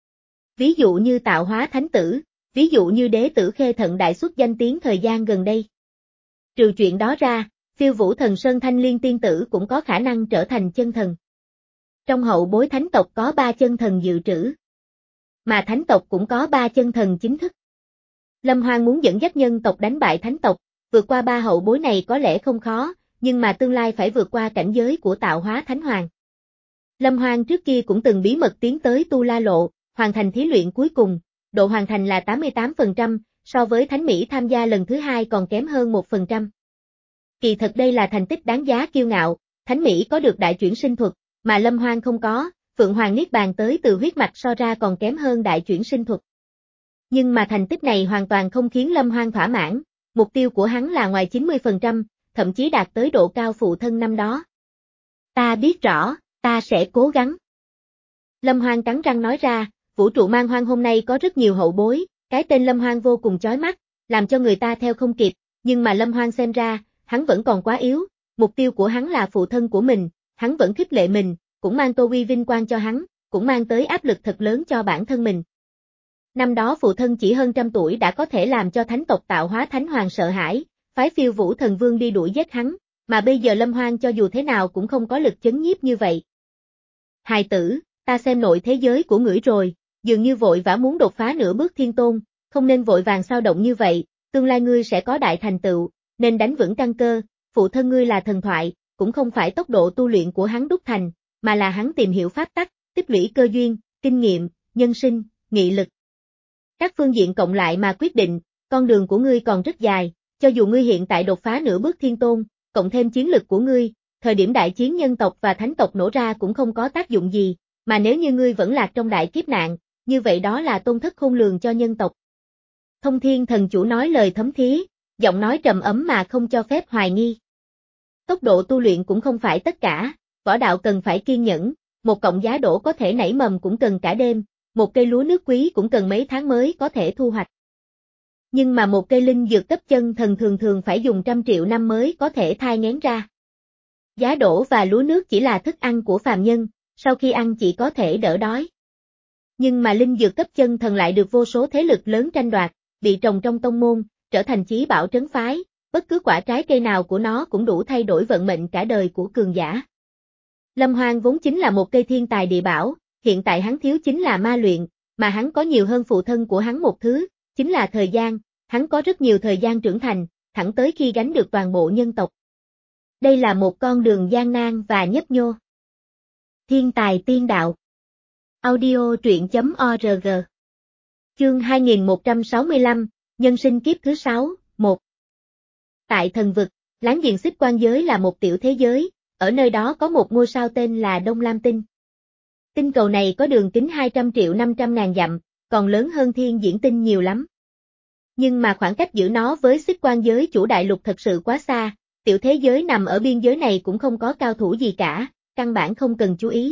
Ví dụ như Tạo Hóa Thánh Tử, ví dụ như Đế Tử Khê Thận đại xuất danh tiếng thời gian gần đây. Trừ chuyện đó ra, Phiêu Vũ Thần Sơn Thanh Liên Tiên Tử cũng có khả năng trở thành chân thần. Trong hậu bối thánh tộc có ba chân thần dự trữ. Mà thánh tộc cũng có ba chân thần chính thức. Lâm Hoang muốn dẫn dắt nhân tộc đánh bại thánh tộc, vượt qua ba hậu bối này có lẽ không khó, nhưng mà tương lai phải vượt qua cảnh giới của Tạo Hóa Thánh Hoàng. Lâm Hoang trước kia cũng từng bí mật tiến tới Tu La Lộ, hoàn thành thí luyện cuối cùng, độ hoàn thành là tám mươi tám phần trăm, so với Thánh Mỹ tham gia lần thứ hai còn kém hơn một phần trăm. Kỳ thật đây là thành tích đáng giá kiêu ngạo, Thánh Mỹ có được đại chuyển sinh thuật, mà Lâm Hoang không có, Phượng Hoàng Niết Bàn tới từ huyết mạch so ra còn kém hơn đại chuyển sinh thuật. Nhưng mà thành tích này hoàn toàn không khiến Lâm Hoang thỏa mãn, mục tiêu của hắn là ngoài chín mươi phần trăm, thậm chí đạt tới độ cao phụ thân năm đó. Ta biết rõ, ta sẽ cố gắng. Lâm Hoang cắn răng nói ra, vũ trụ man hoang hôm nay có rất nhiều hậu bối, cái tên Lâm Hoang vô cùng chói mắt, làm cho người ta theo không kịp, nhưng mà Lâm Hoang xem ra, hắn vẫn còn quá yếu, mục tiêu của hắn là phụ thân của mình, hắn vẫn khích lệ mình, cũng mang tô uy vinh quang cho hắn, cũng mang tới áp lực thật lớn cho bản thân mình. Năm đó phụ thân chỉ hơn trăm tuổi đã có thể làm cho thánh tộc Tạo Hóa Thánh Hoàng sợ hãi, phái Phiêu Vũ Thần Vương đi đuổi giết hắn, mà bây giờ Lâm Hoang cho dù thế nào cũng không có lực chấn nhiếp như vậy. Hài tử, ta xem nội thế giới của ngươi rồi, dường như vội vã muốn đột phá nửa bước thiên tôn, không nên vội vàng sao động như vậy, tương lai ngươi sẽ có đại thành tựu, nên đánh vững căn cơ, phụ thân ngươi là thần thoại, cũng không phải tốc độ tu luyện của hắn đúc thành, mà là hắn tìm hiểu pháp tắc, tích lũy cơ duyên, kinh nghiệm, nhân sinh, nghị lực. Các phương diện cộng lại mà quyết định, con đường của ngươi còn rất dài, cho dù ngươi hiện tại đột phá nửa bước thiên tôn, cộng thêm chiến lực của ngươi, thời điểm đại chiến nhân tộc và thánh tộc nổ ra cũng không có tác dụng gì, mà nếu như ngươi vẫn lạc trong đại kiếp nạn, như vậy đó là tổn thất khôn lường cho nhân tộc. Thông Thiên Thần Chủ nói lời thấm thía, giọng nói trầm ấm mà không cho phép hoài nghi. Tốc độ tu luyện cũng không phải tất cả, võ đạo cần phải kiên nhẫn, một cọng giá đỗ có thể nảy mầm cũng cần cả đêm, một cây lúa nước quý cũng cần mấy tháng mới có thể thu hoạch. Nhưng mà một cây linh dược cấp chân thần thường thường phải dùng trăm triệu năm mới có thể thai nghén ra. Giá đỗ và lúa nước chỉ là thức ăn của phàm nhân, sau khi ăn chỉ có thể đỡ đói. Nhưng mà linh dược cấp chân thần lại được vô số thế lực lớn tranh đoạt, bị trồng trong tông môn, trở thành chí bảo trấn phái, bất cứ quả trái cây nào của nó cũng đủ thay đổi vận mệnh cả đời của cường giả. Lâm Hoang vốn chính là một cây thiên tài địa bảo, hiện tại hắn thiếu chính là ma luyện, mà hắn có nhiều hơn phụ thân của hắn một thứ, chính là thời gian, hắn có rất nhiều thời gian trưởng thành, thẳng tới khi gánh được toàn bộ nhân tộc. Đây là một con đường gian nan và nhấp nhô. Thiên tài tiên đạo. Audio truyện chấm org. Chương hai nghìn một trăm sáu mươi lăm, Nhân sinh kiếp thứ sáu, một. Tại thần vực, láng giềng Xích Quan giới là một tiểu thế giới, ở nơi đó có một ngôi sao tên là Đông Lam Tinh. Tinh cầu này có đường kính hai trăm triệu năm trăm ngàn dặm, còn lớn hơn Thiên Diễn Tinh nhiều lắm. Nhưng mà khoảng cách giữa nó với Xích Quan giới chủ đại lục thật sự quá xa, tiểu thế giới nằm ở biên giới này cũng không có cao thủ gì cả, căn bản không cần chú ý.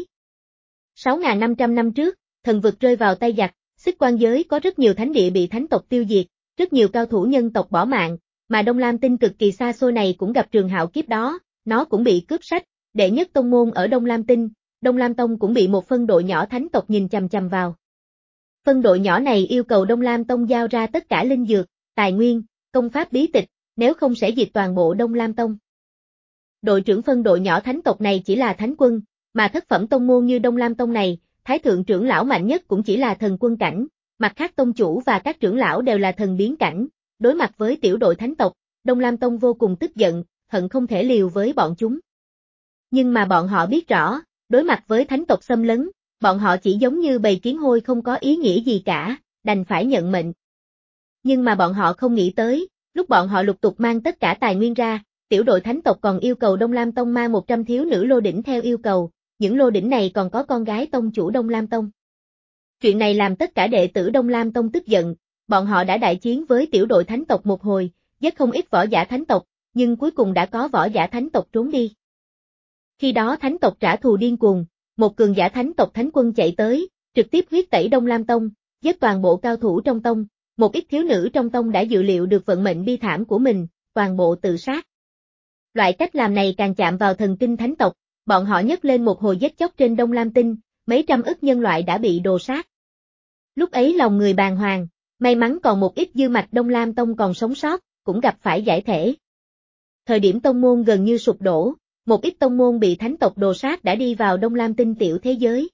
sáu nghìn năm trăm năm trước, thần vực rơi vào tay giặc, Xích Quan giới có rất nhiều thánh địa bị thánh tộc tiêu diệt, rất nhiều cao thủ nhân tộc bỏ mạng, mà Đông Lam Tinh cực kỳ xa xôi này cũng gặp trường hạo kiếp đó, nó cũng bị cướp sách, đệ nhất tông môn ở Đông Lam Tinh, Đông Lam Tông cũng bị một phân đội nhỏ thánh tộc nhìn chằm chằm vào. Phân đội nhỏ này yêu cầu Đông Lam Tông giao ra tất cả linh dược, tài nguyên, công pháp bí tịch, nếu không sẽ diệt toàn bộ Đông Lam Tông. Đội trưởng phân đội nhỏ thánh tộc này chỉ là thánh quân, mà thất phẩm tông môn như Đông Lam Tông này, thái thượng trưởng lão mạnh nhất cũng chỉ là thần quân cảnh, mặt khác tông chủ và các trưởng lão đều là thần biến cảnh, đối mặt với tiểu đội thánh tộc, Đông Lam Tông vô cùng tức giận, hận không thể liều với bọn chúng. Nhưng mà bọn họ biết rõ, đối mặt với thánh tộc xâm lấn, bọn họ chỉ giống như bầy kiến hôi không có ý nghĩa gì cả, đành phải nhận mệnh. Nhưng mà bọn họ không nghĩ tới, lúc bọn họ lục tục mang tất cả tài nguyên ra, tiểu đội thánh tộc còn yêu cầu Đông Lam Tông mang một trăm thiếu nữ lô đỉnh theo yêu cầu, những lô đỉnh này còn có con gái tông chủ Đông Lam Tông. Chuyện này làm tất cả đệ tử Đông Lam Tông tức giận, bọn họ đã đại chiến với tiểu đội thánh tộc một hồi, giết không ít võ giả thánh tộc, nhưng cuối cùng đã có võ giả thánh tộc trốn đi. Khi đó thánh tộc trả thù điên cuồng, một cường giả thánh tộc thánh quân chạy tới, trực tiếp huyết tẩy Đông Lam Tông, giết toàn bộ cao thủ trong tông, một ít thiếu nữ trong tông đã dự liệu được vận mệnh bi thảm của mình, toàn bộ tự sát. Loại cách làm này càng chạm vào thần kinh thánh tộc, bọn họ nhấc lên một hồi giết chóc trên Đông Lam Tinh, mấy trăm ức nhân loại đã bị đồ sát. Lúc ấy lòng người bàng hoàng, may mắn còn một ít dư mạch Đông Lam Tông còn sống sót, cũng gặp phải giải thể. Thời điểm tông môn gần như sụp đổ, một ít tông môn bị thánh tộc đồ sát đã đi vào Đông Lam Tinh tiểu thế giới.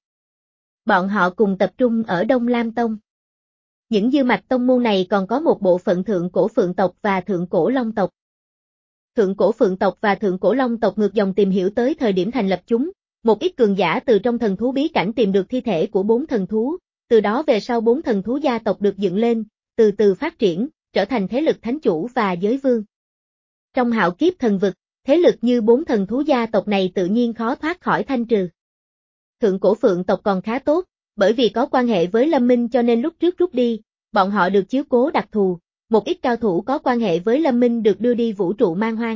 Bọn họ cùng tập trung ở Đông Lam Tông. Những dư mạch tông môn này còn có một bộ phận thượng cổ phượng tộc và thượng cổ long tộc. Thượng cổ phượng tộc và thượng cổ long tộc ngược dòng tìm hiểu tới thời điểm thành lập chúng, một ít cường giả từ trong thần thú bí cảnh tìm được thi thể của bốn thần thú, từ đó về sau bốn thần thú gia tộc được dựng lên, từ từ phát triển, trở thành thế lực thánh chủ và giới vương. Trong hạo kiếp thần vực, thế lực như bốn thần thú gia tộc này tự nhiên khó thoát khỏi thanh trừ. Thượng cổ phượng tộc còn khá tốt, bởi vì có quan hệ với Lâm Minh cho nên lúc trước rút đi, bọn họ được chiếu cố đặc thù, một ít cao thủ có quan hệ với Lâm Minh được đưa đi vũ trụ man hoang.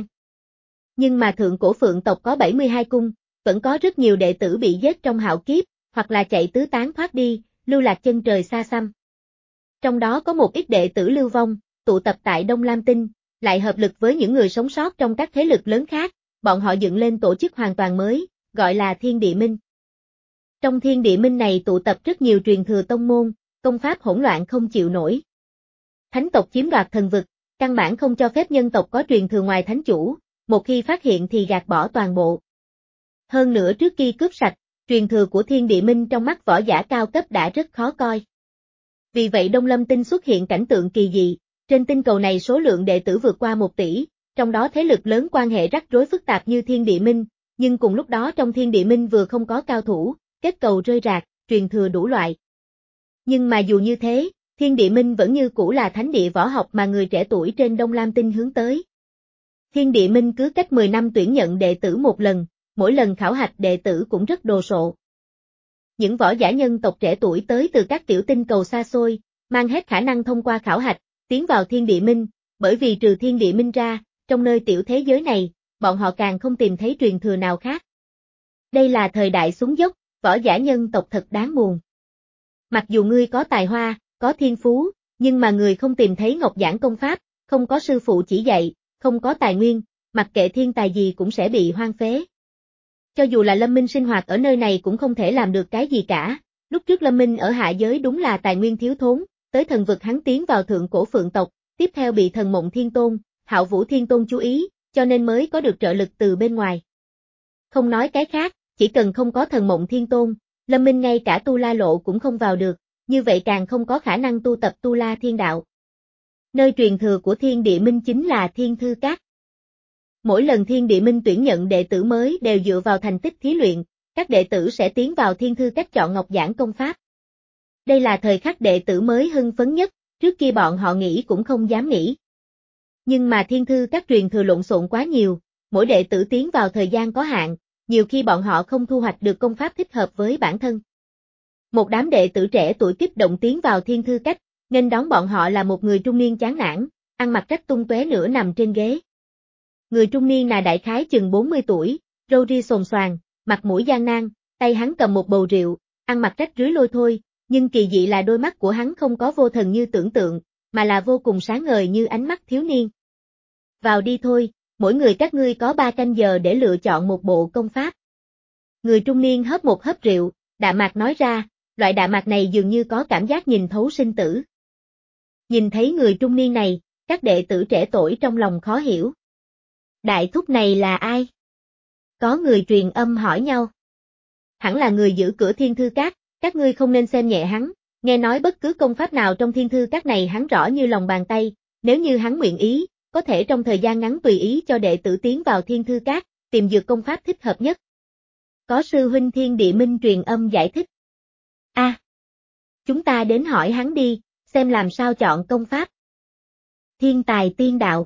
Nhưng mà thượng cổ phượng tộc có bảy mươi hai cung, vẫn có rất nhiều đệ tử bị giết trong hạo kiếp, hoặc là chạy tứ tán thoát đi, lưu lạc chân trời xa xăm. Trong đó có một ít đệ tử lưu vong, tụ tập tại Đông Lam Tinh, lại hợp lực với những người sống sót trong các thế lực lớn khác, bọn họ dựng lên tổ chức hoàn toàn mới, gọi là Thiên Địa Minh. Trong Thiên Địa Minh này tụ tập rất nhiều truyền thừa tông môn, công pháp hỗn loạn không chịu nổi. Thánh tộc chiếm đoạt thần vực, căn bản không cho phép nhân tộc có truyền thừa ngoài thánh chủ, một khi phát hiện thì gạt bỏ toàn bộ. Hơn nữa trước khi cướp sạch, truyền thừa của Thiên Địa Minh trong mắt võ giả cao cấp đã rất khó coi. Vì vậy Đông Lâm Tinh xuất hiện cảnh tượng kỳ dị, trên tinh cầu này số lượng đệ tử vượt qua một tỷ, trong đó thế lực lớn quan hệ rắc rối phức tạp như Thiên Địa Minh, nhưng cùng lúc đó trong Thiên Địa Minh vừa không có cao thủ, kết cầu rơi rạc, truyền thừa đủ loại. Nhưng mà dù như thế, Thiên Địa Minh vẫn như cũ là thánh địa võ học mà người trẻ tuổi trên Đông Lam Tinh hướng tới. Thiên Địa Minh cứ cách mười năm tuyển nhận đệ tử một lần, mỗi lần khảo hạch đệ tử cũng rất đồ sộ. Những võ giả nhân tộc trẻ tuổi tới từ các tiểu tinh cầu xa xôi, mang hết khả năng thông qua khảo hạch, tiến vào Thiên Địa Minh, bởi vì trừ Thiên Địa Minh ra, trong nơi tiểu thế giới này, bọn họ càng không tìm thấy truyền thừa nào khác. Đây là thời đại xuống dốc, võ giả nhân tộc thật đáng buồn. Mặc dù ngươi có tài hoa, có thiên phú, nhưng mà người không tìm thấy ngọc giảng công pháp, không có sư phụ chỉ dạy, không có tài nguyên, mặc kệ thiên tài gì cũng sẽ bị hoang phế. Cho dù là Lâm Minh sinh hoạt ở nơi này cũng không thể làm được cái gì cả, lúc trước Lâm Minh ở hạ giới đúng là tài nguyên thiếu thốn, tới thần vực hắn tiến vào thượng cổ phượng tộc, tiếp theo bị thần mộng thiên tôn, Hạo Vũ Thiên Tôn chú ý, cho nên mới có được trợ lực từ bên ngoài. Không nói cái khác, chỉ cần không có thần mộng thiên tôn, Lâm Minh ngay cả tu la lộ cũng không vào được, như vậy càng không có khả năng tu tập tu la thiên đạo. Nơi truyền thừa của Thiên Địa Minh chính là Thiên Thư Các. Mỗi lần Thiên Địa Minh tuyển nhận đệ tử mới đều dựa vào thành tích thí luyện, các đệ tử sẽ tiến vào Thiên Thư Các chọn ngọc giảng công pháp. Đây là thời khắc đệ tử mới hưng phấn nhất, trước kia bọn họ nghĩ cũng không dám nghĩ. Nhưng mà Thiên Thư Các truyền thừa lộn xộn quá nhiều, mỗi đệ tử tiến vào thời gian có hạn, nhiều khi bọn họ không thu hoạch được công pháp thích hợp với bản thân. Một đám đệ tử trẻ tuổi kích động tiến vào Thiên Thư Các, nên đón bọn họ là một người trung niên chán nản, ăn mặc rách tung tóe nửa nằm trên ghế. Người trung niên là đại khái chừng bốn mươi tuổi, râu ria xồm xoàm, mặt mũi gian nan, tay hắn cầm một bầu rượu, ăn mặc rách rưới lôi thôi, nhưng kỳ dị là đôi mắt của hắn không có vô thần như tưởng tượng, mà là vô cùng sáng ngời như ánh mắt thiếu niên. Vào đi thôi, mỗi người các ngươi có ba canh giờ để lựa chọn một bộ công pháp. Người trung niên hớp một hớp rượu, đạm mạc nói ra, loại đạm mạc này dường như có cảm giác nhìn thấu sinh tử. Nhìn thấy người trung niên này, các đệ tử trẻ tuổi trong lòng khó hiểu. Đại thúc này là ai? Có người truyền âm hỏi nhau. Hẳn là người giữ cửa Thiên Thư Các, các ngươi không nên xem nhẹ hắn, nghe nói bất cứ công pháp nào trong Thiên Thư Các này hắn rõ như lòng bàn tay, nếu như hắn nguyện ý, có thể trong thời gian ngắn tùy ý cho đệ tử tiến vào Thiên Thư Các, tìm dược công pháp thích hợp nhất. Có sư huynh Thiên Địa Minh truyền âm giải thích. A, à, chúng ta đến hỏi hắn đi, xem làm sao chọn công pháp. Thiên tài tiên đạo.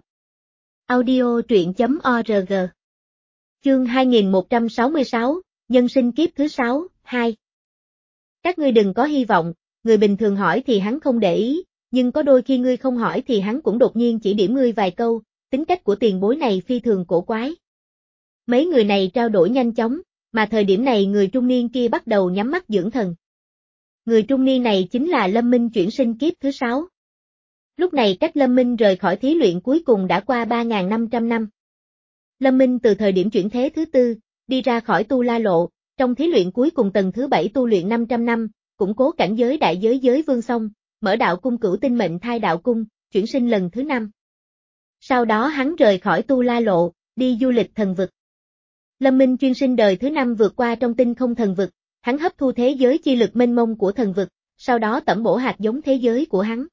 Audio truyện chấm org. Chương hai nghìn một trăm sáu mươi sáu, nhân sinh kiếp thứ sáu, hai. Các ngươi đừng có hy vọng, người bình thường hỏi thì hắn không để ý, nhưng có đôi khi ngươi không hỏi thì hắn cũng đột nhiên chỉ điểm ngươi vài câu, tính cách của tiền bối này phi thường cổ quái. Mấy người này trao đổi nhanh chóng, mà thời điểm này người trung niên kia bắt đầu nhắm mắt dưỡng thần. Người trung niên này chính là Lâm Minh chuyển sinh kiếp thứ sáu. Lúc này cách Lâm Minh rời khỏi thí luyện cuối cùng đã qua ba nghìn năm trăm năm. Lâm Minh từ thời điểm chuyển thế thứ tư, đi ra khỏi tu la lộ, trong thí luyện cuối cùng tầng thứ bảy tu luyện năm trăm năm, củng cố cảnh giới đại giới giới vương xong, mở đạo cung cửu tinh mệnh thai đạo cung, chuyển sinh lần thứ năm. Sau đó hắn rời khỏi tu la lộ, đi du lịch thần vực. Lâm Minh chuyên sinh đời thứ năm vượt qua trong tinh không thần vực, hắn hấp thu thế giới chi lực mênh mông của thần vực, sau đó tẩm bổ hạt giống thế giới của hắn.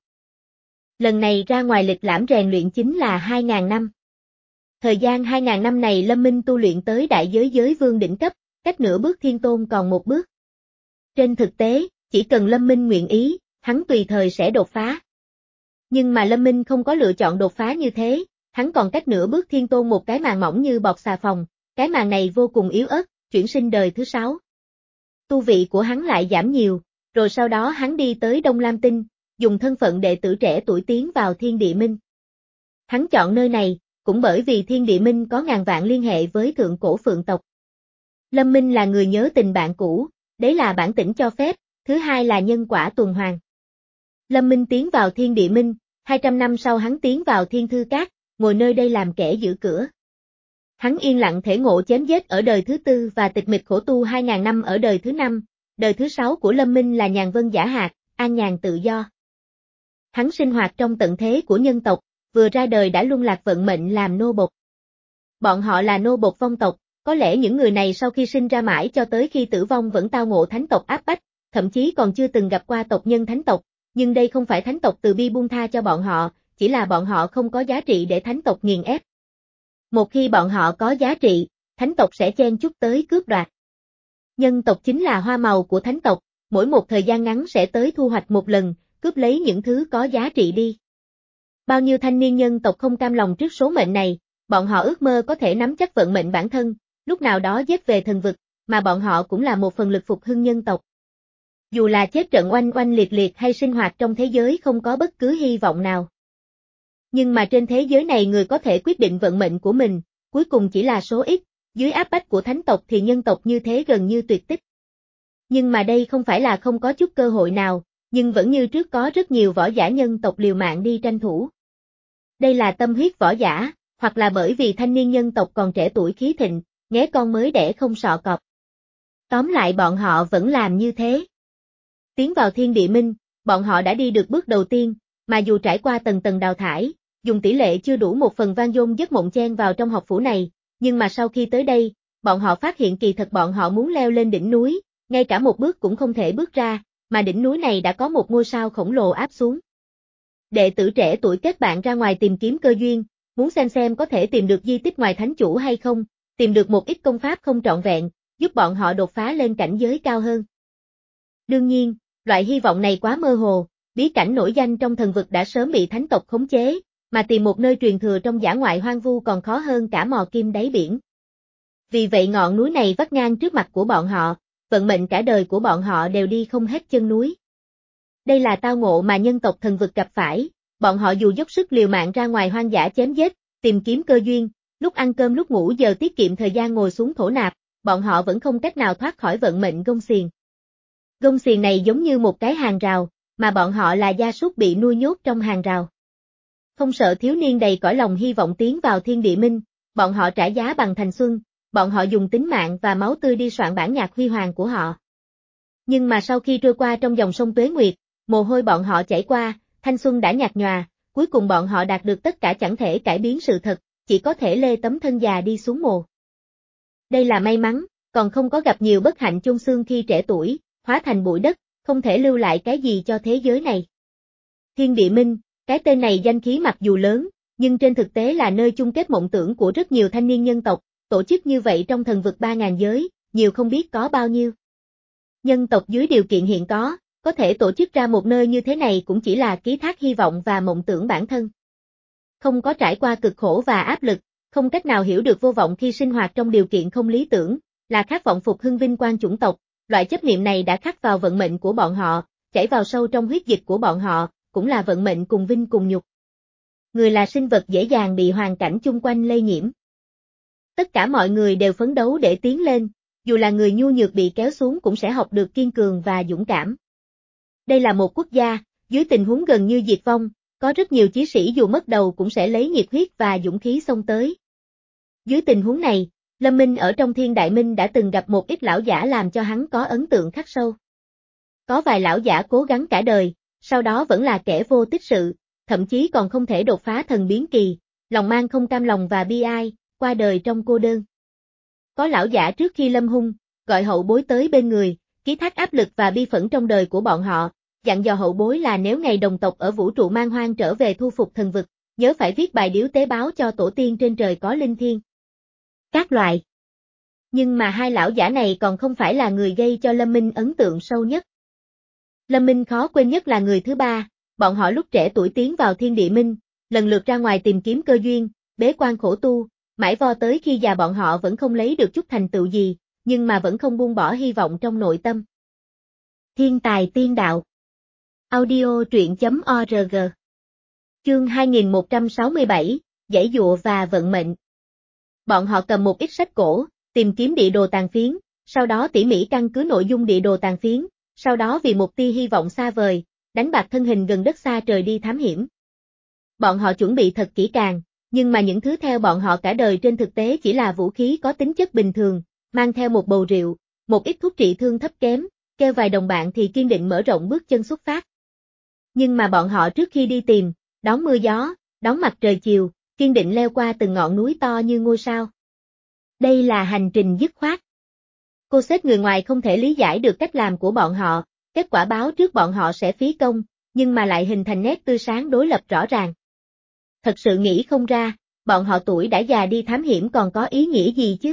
Lần này ra ngoài lịch lãm rèn luyện chính là hai nghìn năm. Thời gian hai nghìn năm này Lâm Minh tu luyện tới đại giới giới vương đỉnh cấp, cách nửa bước thiên tôn còn một bước. Trên thực tế, chỉ cần Lâm Minh nguyện ý, hắn tùy thời sẽ đột phá. Nhưng mà Lâm Minh không có lựa chọn đột phá như thế, hắn còn cách nửa bước thiên tôn một cái màn mỏng như bọt xà phòng, cái màn này vô cùng yếu ớt, chuyển sinh đời thứ sáu. Tu vị của hắn lại giảm nhiều, rồi sau đó hắn đi tới Đông Lam Tinh, dùng thân phận đệ tử trẻ tuổi tiến vào Thiên Địa Minh. Hắn chọn nơi này, cũng bởi vì Thiên Địa Minh có ngàn vạn liên hệ với thượng cổ phượng tộc. Lâm Minh là người nhớ tình bạn cũ, đấy là bản lĩnh cho phép, thứ hai là nhân quả tuần hoàn. Lâm Minh tiến vào Thiên Địa Minh, hai trăm năm sau hắn tiến vào Thiên Thư Các, ngồi nơi đây làm kẻ giữ cửa. Hắn yên lặng thể ngộ chém giết ở đời thứ tư và tịch mịch khổ tu hai nghìn năm ở đời thứ năm, đời thứ sáu của Lâm Minh là nhàn vân giả hạt, an nhàn tự do. Hắn sinh hoạt trong tận thế của nhân tộc, vừa ra đời đã luân lạc vận mệnh làm nô bộc. Bọn họ là nô bộc vong tộc, có lẽ những người này sau khi sinh ra mãi cho tới khi tử vong vẫn tao ngộ thánh tộc áp bách, thậm chí còn chưa từng gặp qua tộc nhân thánh tộc, nhưng đây không phải thánh tộc từ bi buông tha cho bọn họ, chỉ là bọn họ không có giá trị để thánh tộc nghiền ép. Một khi bọn họ có giá trị, thánh tộc sẽ chen chúc tới cướp đoạt. Nhân tộc chính là hoa màu của thánh tộc, mỗi một thời gian ngắn sẽ tới thu hoạch một lần, cướp lấy những thứ có giá trị đi. Bao nhiêu thanh niên nhân tộc không cam lòng trước số mệnh này, bọn họ ước mơ có thể nắm chắc vận mệnh bản thân, lúc nào đó giết về thần vực, mà bọn họ cũng là một phần lực phục hưng nhân tộc. Dù là chết trận oanh oanh liệt liệt hay sinh hoạt trong thế giới không có bất cứ hy vọng nào. Nhưng mà trên thế giới này người có thể quyết định vận mệnh của mình, cuối cùng chỉ là số ít, dưới áp bách của thánh tộc thì nhân tộc như thế gần như tuyệt tích. Nhưng mà đây không phải là không có chút cơ hội nào, nhưng vẫn như trước có rất nhiều võ giả nhân tộc liều mạng đi tranh thủ. Đây là tâm huyết võ giả, hoặc là bởi vì thanh niên nhân tộc còn trẻ tuổi khí thịnh, nghé con mới đẻ không sọ cọp. Tóm lại bọn họ vẫn làm như thế. Tiến vào thiên địa minh, bọn họ đã đi được bước đầu tiên, mà dù trải qua tầng tầng đào thải, dùng tỷ lệ chưa đủ một phần vang dôn giấc mộng chen vào trong học phủ này, nhưng mà sau khi tới đây, bọn họ phát hiện kỳ thật bọn họ muốn leo lên đỉnh núi, ngay cả một bước cũng không thể bước ra, mà đỉnh núi này đã có một ngôi sao khổng lồ áp xuống. Đệ tử trẻ tuổi kết bạn ra ngoài tìm kiếm cơ duyên, muốn xem xem có thể tìm được di tích ngoài thánh chủ hay không, tìm được một ít công pháp không trọn vẹn, giúp bọn họ đột phá lên cảnh giới cao hơn. Đương nhiên, loại hy vọng này quá mơ hồ, bí cảnh nổi danh trong thần vực đã sớm bị thánh tộc khống chế, mà tìm một nơi truyền thừa trong dã ngoại hoang vu còn khó hơn cả mò kim đáy biển. Vì vậy ngọn núi này vắt ngang trước mặt của bọn họ, vận mệnh cả đời của bọn họ đều đi không hết chân núi. Đây là tao ngộ mà nhân tộc thần vực gặp phải, bọn họ dù dốc sức liều mạng ra ngoài hoang dã chém giết, tìm kiếm cơ duyên, lúc ăn cơm lúc ngủ giờ tiết kiệm thời gian ngồi xuống thổ nạp, bọn họ vẫn không cách nào thoát khỏi vận mệnh gông xiềng. Gông xiềng này giống như một cái hàng rào, mà bọn họ là gia súc bị nuôi nhốt trong hàng rào. Không sợ thiếu niên đầy cõi lòng hy vọng tiến vào thiên địa minh, bọn họ trả giá bằng thanh xuân, bọn họ dùng tính mạng và máu tươi đi soạn bản nhạc huy hoàng của họ. Nhưng mà sau khi trôi qua trong dòng sông Tuế Nguyệt, mồ hôi bọn họ chảy qua, thanh xuân đã nhạt nhòa, cuối cùng bọn họ đạt được tất cả chẳng thể cải biến sự thật, chỉ có thể lê tấm thân già đi xuống mồ. Đây là may mắn, còn không có gặp nhiều bất hạnh chôn xương khi trẻ tuổi, hóa thành bụi đất, không thể lưu lại cái gì cho thế giới này. Thiên địa minh, cái tên này danh khí mặc dù lớn, nhưng trên thực tế là nơi chung kết mộng tưởng của rất nhiều thanh niên nhân tộc, tổ chức như vậy trong thần vực ba ngàn giới, nhiều không biết có bao nhiêu. Nhân tộc dưới điều kiện hiện có, có thể tổ chức ra một nơi như thế này cũng chỉ là ký thác hy vọng và mộng tưởng bản thân. Không có trải qua cực khổ và áp lực, không cách nào hiểu được vô vọng khi sinh hoạt trong điều kiện không lý tưởng, là khát vọng phục hưng vinh quang chủng tộc, loại chấp niệm này đã khắc vào vận mệnh của bọn họ, chảy vào sâu trong huyết dịch của bọn họ, cũng là vận mệnh cùng vinh cùng nhục. Người là sinh vật dễ dàng bị hoàn cảnh chung quanh lây nhiễm. Tất cả mọi người đều phấn đấu để tiến lên, dù là người nhu nhược bị kéo xuống cũng sẽ học được kiên cường và dũng cảm. Đây là một quốc gia, dưới tình huống gần như diệt vong, có rất nhiều chiến sĩ dù mất đầu cũng sẽ lấy nhiệt huyết và dũng khí xông tới. Dưới tình huống này, Lâm Minh ở trong Thiên Đại Minh đã từng gặp một ít lão giả làm cho hắn có ấn tượng khắc sâu. Có vài lão giả cố gắng cả đời, sau đó vẫn là kẻ vô tích sự, thậm chí còn không thể đột phá thần biến kỳ, lòng mang không cam lòng và bi ai, qua đời trong cô đơn. Có lão giả trước khi lâm hung, gọi hậu bối tới bên người, ký thác áp lực và bi phẫn trong đời của bọn họ, dặn dò hậu bối là nếu ngày đồng tộc ở vũ trụ man hoang trở về thu phục thần vực, nhớ phải viết bài điếu tế báo cho tổ tiên trên trời có linh thiêng. Các loại. Nhưng mà hai lão giả này còn không phải là người gây cho Lâm Minh ấn tượng sâu nhất. Lâm Minh khó quên nhất là người thứ ba, bọn họ lúc trẻ tuổi tiến vào thiên địa minh, lần lượt ra ngoài tìm kiếm cơ duyên, bế quan khổ tu, mãi vo tới khi già bọn họ vẫn không lấy được chút thành tựu gì, nhưng mà vẫn không buông bỏ hy vọng trong nội tâm. Thiên tài tiên đạo. Audio truyện chấm org. Chương hai nghìn một trăm sáu mươi bảy, Giãy giụa và vận mệnh. Bọn họ cầm một ít sách cổ, tìm kiếm địa đồ tàn phiến, sau đó tỉ mỉ căn cứ nội dung địa đồ tàn phiến, sau đó vì một tia hy vọng xa vời, đánh bạc thân hình gần đất xa trời đi thám hiểm. Bọn họ chuẩn bị thật kỹ càng, nhưng mà những thứ theo bọn họ cả đời trên thực tế chỉ là vũ khí có tính chất bình thường, mang theo một bầu rượu, một ít thuốc trị thương thấp kém, kêu vài đồng bạn thì kiên định mở rộng bước chân xuất phát. Nhưng mà bọn họ trước khi đi tìm, đón mưa gió, đón mặt trời chiều, kiên định leo qua từng ngọn núi to như ngôi sao. Đây là hành trình dứt khoát. Cô xếp người ngoài không thể lý giải được cách làm của bọn họ, kết quả báo trước bọn họ sẽ phí công, nhưng mà lại hình thành nét tươi sáng đối lập rõ ràng. Thật sự nghĩ không ra, bọn họ tuổi đã già đi thám hiểm còn có ý nghĩa gì chứ.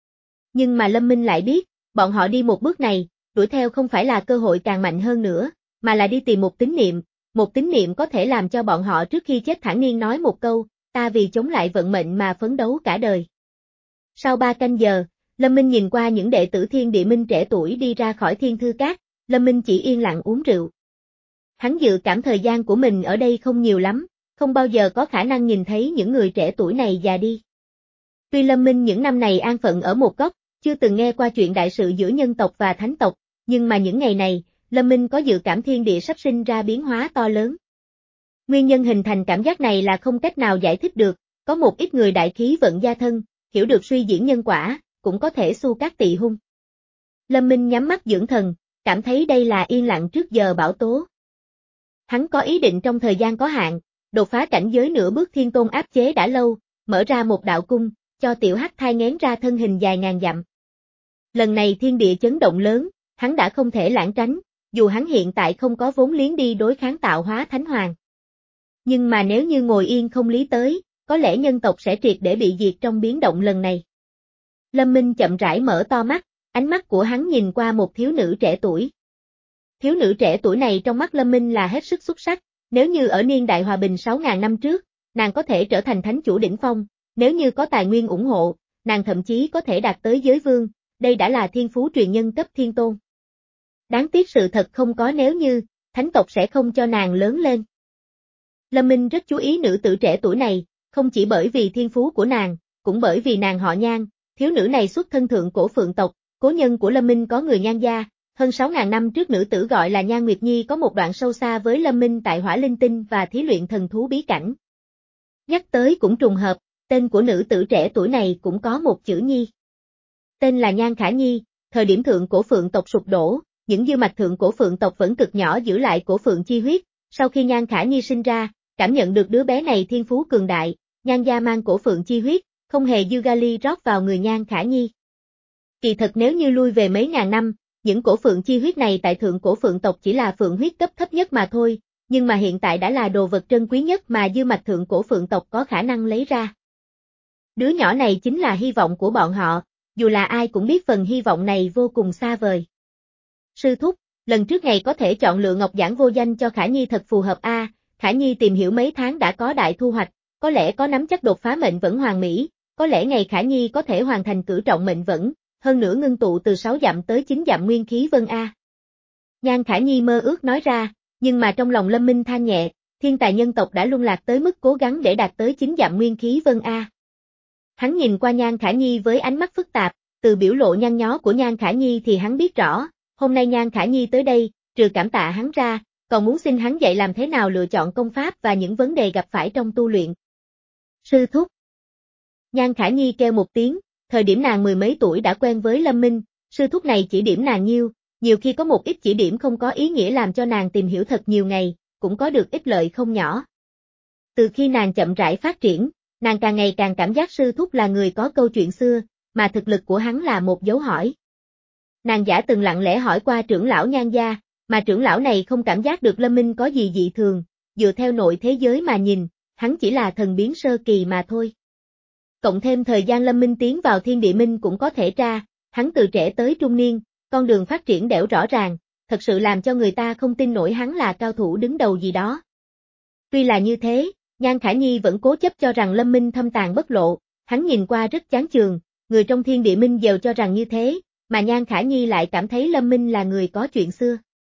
Nhưng mà Lâm Minh lại biết, bọn họ đi một bước này, đuổi theo không phải là cơ hội càng mạnh hơn nữa, mà là đi tìm một tín niệm, một tín niệm có thể làm cho bọn họ trước khi chết thản nhiên nói một câu, ta vì chống lại vận mệnh mà phấn đấu cả đời. Sau ba canh giờ, Lâm Minh nhìn qua những đệ tử Thiên Địa Minh trẻ tuổi đi ra khỏi Thiên Thư Các, Lâm Minh chỉ yên lặng uống rượu. Hắn dự cảm thời gian của mình ở đây không nhiều lắm, không bao giờ có khả năng nhìn thấy những người trẻ tuổi này già đi. Tuy Lâm Minh những năm này an phận ở một góc, chưa từng nghe qua chuyện đại sự giữa nhân tộc và thánh tộc, nhưng mà những ngày này, Lâm Minh có dự cảm thiên địa sắp sinh ra biến hóa to lớn. Nguyên nhân hình thành cảm giác này là không cách nào giải thích được, có một ít người đại khí vận gia thân, hiểu được suy diễn nhân quả, cũng có thể xu các tỵ hung. Lâm Minh nhắm mắt dưỡng thần, cảm thấy đây là yên lặng trước giờ bão tố. Hắn có ý định trong thời gian có hạn, đột phá cảnh giới nửa bước thiên tôn áp chế đã lâu, mở ra một đạo cung, cho tiểu hắc thai ngén ra thân hình dài ngàn dặm. Lần này thiên địa chấn động lớn, hắn đã không thể lãng tránh, dù hắn hiện tại không có vốn liếng đi đối kháng tạo hóa thánh hoàng. Nhưng mà nếu như ngồi yên không lý tới, có lẽ nhân tộc sẽ triệt để bị diệt trong biến động lần này. Lâm Minh chậm rãi mở to mắt, ánh mắt của hắn nhìn qua một thiếu nữ trẻ tuổi. Thiếu nữ trẻ tuổi này trong mắt Lâm Minh là hết sức xuất sắc, nếu như ở niên đại hòa bình sáu nghìn năm trước, nàng có thể trở thành thánh chủ đỉnh phong, nếu như có tài nguyên ủng hộ, nàng thậm chí có thể đạt tới giới vương, đây đã là thiên phú truyền nhân cấp thiên tôn. Đáng tiếc sự thật không có nếu như, thánh tộc sẽ không cho nàng lớn lên. Lâm Minh rất chú ý nữ tử trẻ tuổi này, không chỉ bởi vì thiên phú của nàng, cũng bởi vì nàng họ Nhan, thiếu nữ này xuất thân thượng cổ phượng tộc, cố nhân của Lâm Minh có người Nhan gia, hơn sáu nghìn năm trước nữ tử gọi là Nhan Nguyệt Nhi có một đoạn sâu xa với Lâm Minh tại Hỏa Linh Tinh và thí luyện thần thú bí cảnh. Nhắc tới cũng trùng hợp, tên của nữ tử trẻ tuổi này cũng có một chữ Nhi. Tên là Nhan Khả Nhi, thời điểm thượng cổ phượng tộc sụp đổ, những dư mạch thượng cổ phượng tộc vẫn cực nhỏ giữ lại cổ phượng chi huyết, sau khi Nhan Khả Nhi sinh ra, cảm nhận được đứa bé này thiên phú cường đại, Nhan gia mang cổ phượng chi huyết, không hề dư gali rót vào người Nhan Khả Nhi. Kỳ thật nếu như lui về mấy ngàn năm, những cổ phượng chi huyết này tại thượng cổ phượng tộc chỉ là phượng huyết cấp thấp nhất mà thôi, nhưng mà hiện tại đã là đồ vật trân quý nhất mà dư mạch thượng cổ phượng tộc có khả năng lấy ra. Đứa nhỏ này chính là hy vọng của bọn họ, dù là ai cũng biết phần hy vọng này vô cùng xa vời. Sư thúc, lần trước ngày có thể chọn lựa ngọc giản vô danh cho Khả Nhi thật phù hợp a. À, Khả Nhi tìm hiểu mấy tháng đã có đại thu hoạch, có lẽ có nắm chắc đột phá mệnh vẫn hoàn mỹ, có lẽ ngày Khả Nhi có thể hoàn thành cử trọng mệnh vẫn, hơn nữa ngưng tụ từ sáu dặm tới chín dặm nguyên khí vân a. Nhan Khả Nhi mơ ước nói ra, nhưng mà trong lòng Lâm Minh than nhẹ, thiên tài nhân tộc đã lung lạc tới mức cố gắng để đạt tới chín dặm nguyên khí vân a. Hắn nhìn qua Nhan Khả Nhi với ánh mắt phức tạp, từ biểu lộ nhăn nhó của Nhan Khả Nhi thì hắn biết rõ, hôm nay Nhan Khả Nhi tới đây, trừ cảm tạ hắn ra, còn muốn xin hắn dạy làm thế nào lựa chọn công pháp và những vấn đề gặp phải trong tu luyện. Sư thúc. Nhan Khả Nhi kêu một tiếng, thời điểm nàng mười mấy tuổi đã quen với Lâm Minh, sư thúc này chỉ điểm nàng nhiêu, nhiều khi có một ít chỉ điểm không có ý nghĩa làm cho nàng tìm hiểu thật nhiều ngày, cũng có được ích lợi không nhỏ. Từ khi nàng chậm rãi phát triển, nàng càng ngày càng cảm giác sư thúc là người có câu chuyện xưa, mà thực lực của hắn là một dấu hỏi. Nàng giả từng lặng lẽ hỏi qua trưởng lão Nhan gia, mà trưởng lão này không cảm giác được Lâm Minh có gì dị thường, dựa theo nội thế giới mà nhìn, hắn chỉ là thần biến sơ kỳ mà thôi. Cộng thêm thời gian Lâm Minh tiến vào Thiên Địa Minh cũng có thể ra, hắn từ trẻ tới trung niên, con đường phát triển đẽo rõ ràng, thật sự làm cho người ta không tin nổi hắn là cao thủ đứng đầu gì đó. Tuy là như thế, Nhan Khả Nhi vẫn cố chấp cho rằng Lâm Minh thâm tàng bất lộ, hắn nhìn qua rất chán chường, người trong Thiên Địa Minh đều cho rằng như thế, mà Nhan Khả Nhi lại cảm thấy Lâm Minh là người có chuyện xưa.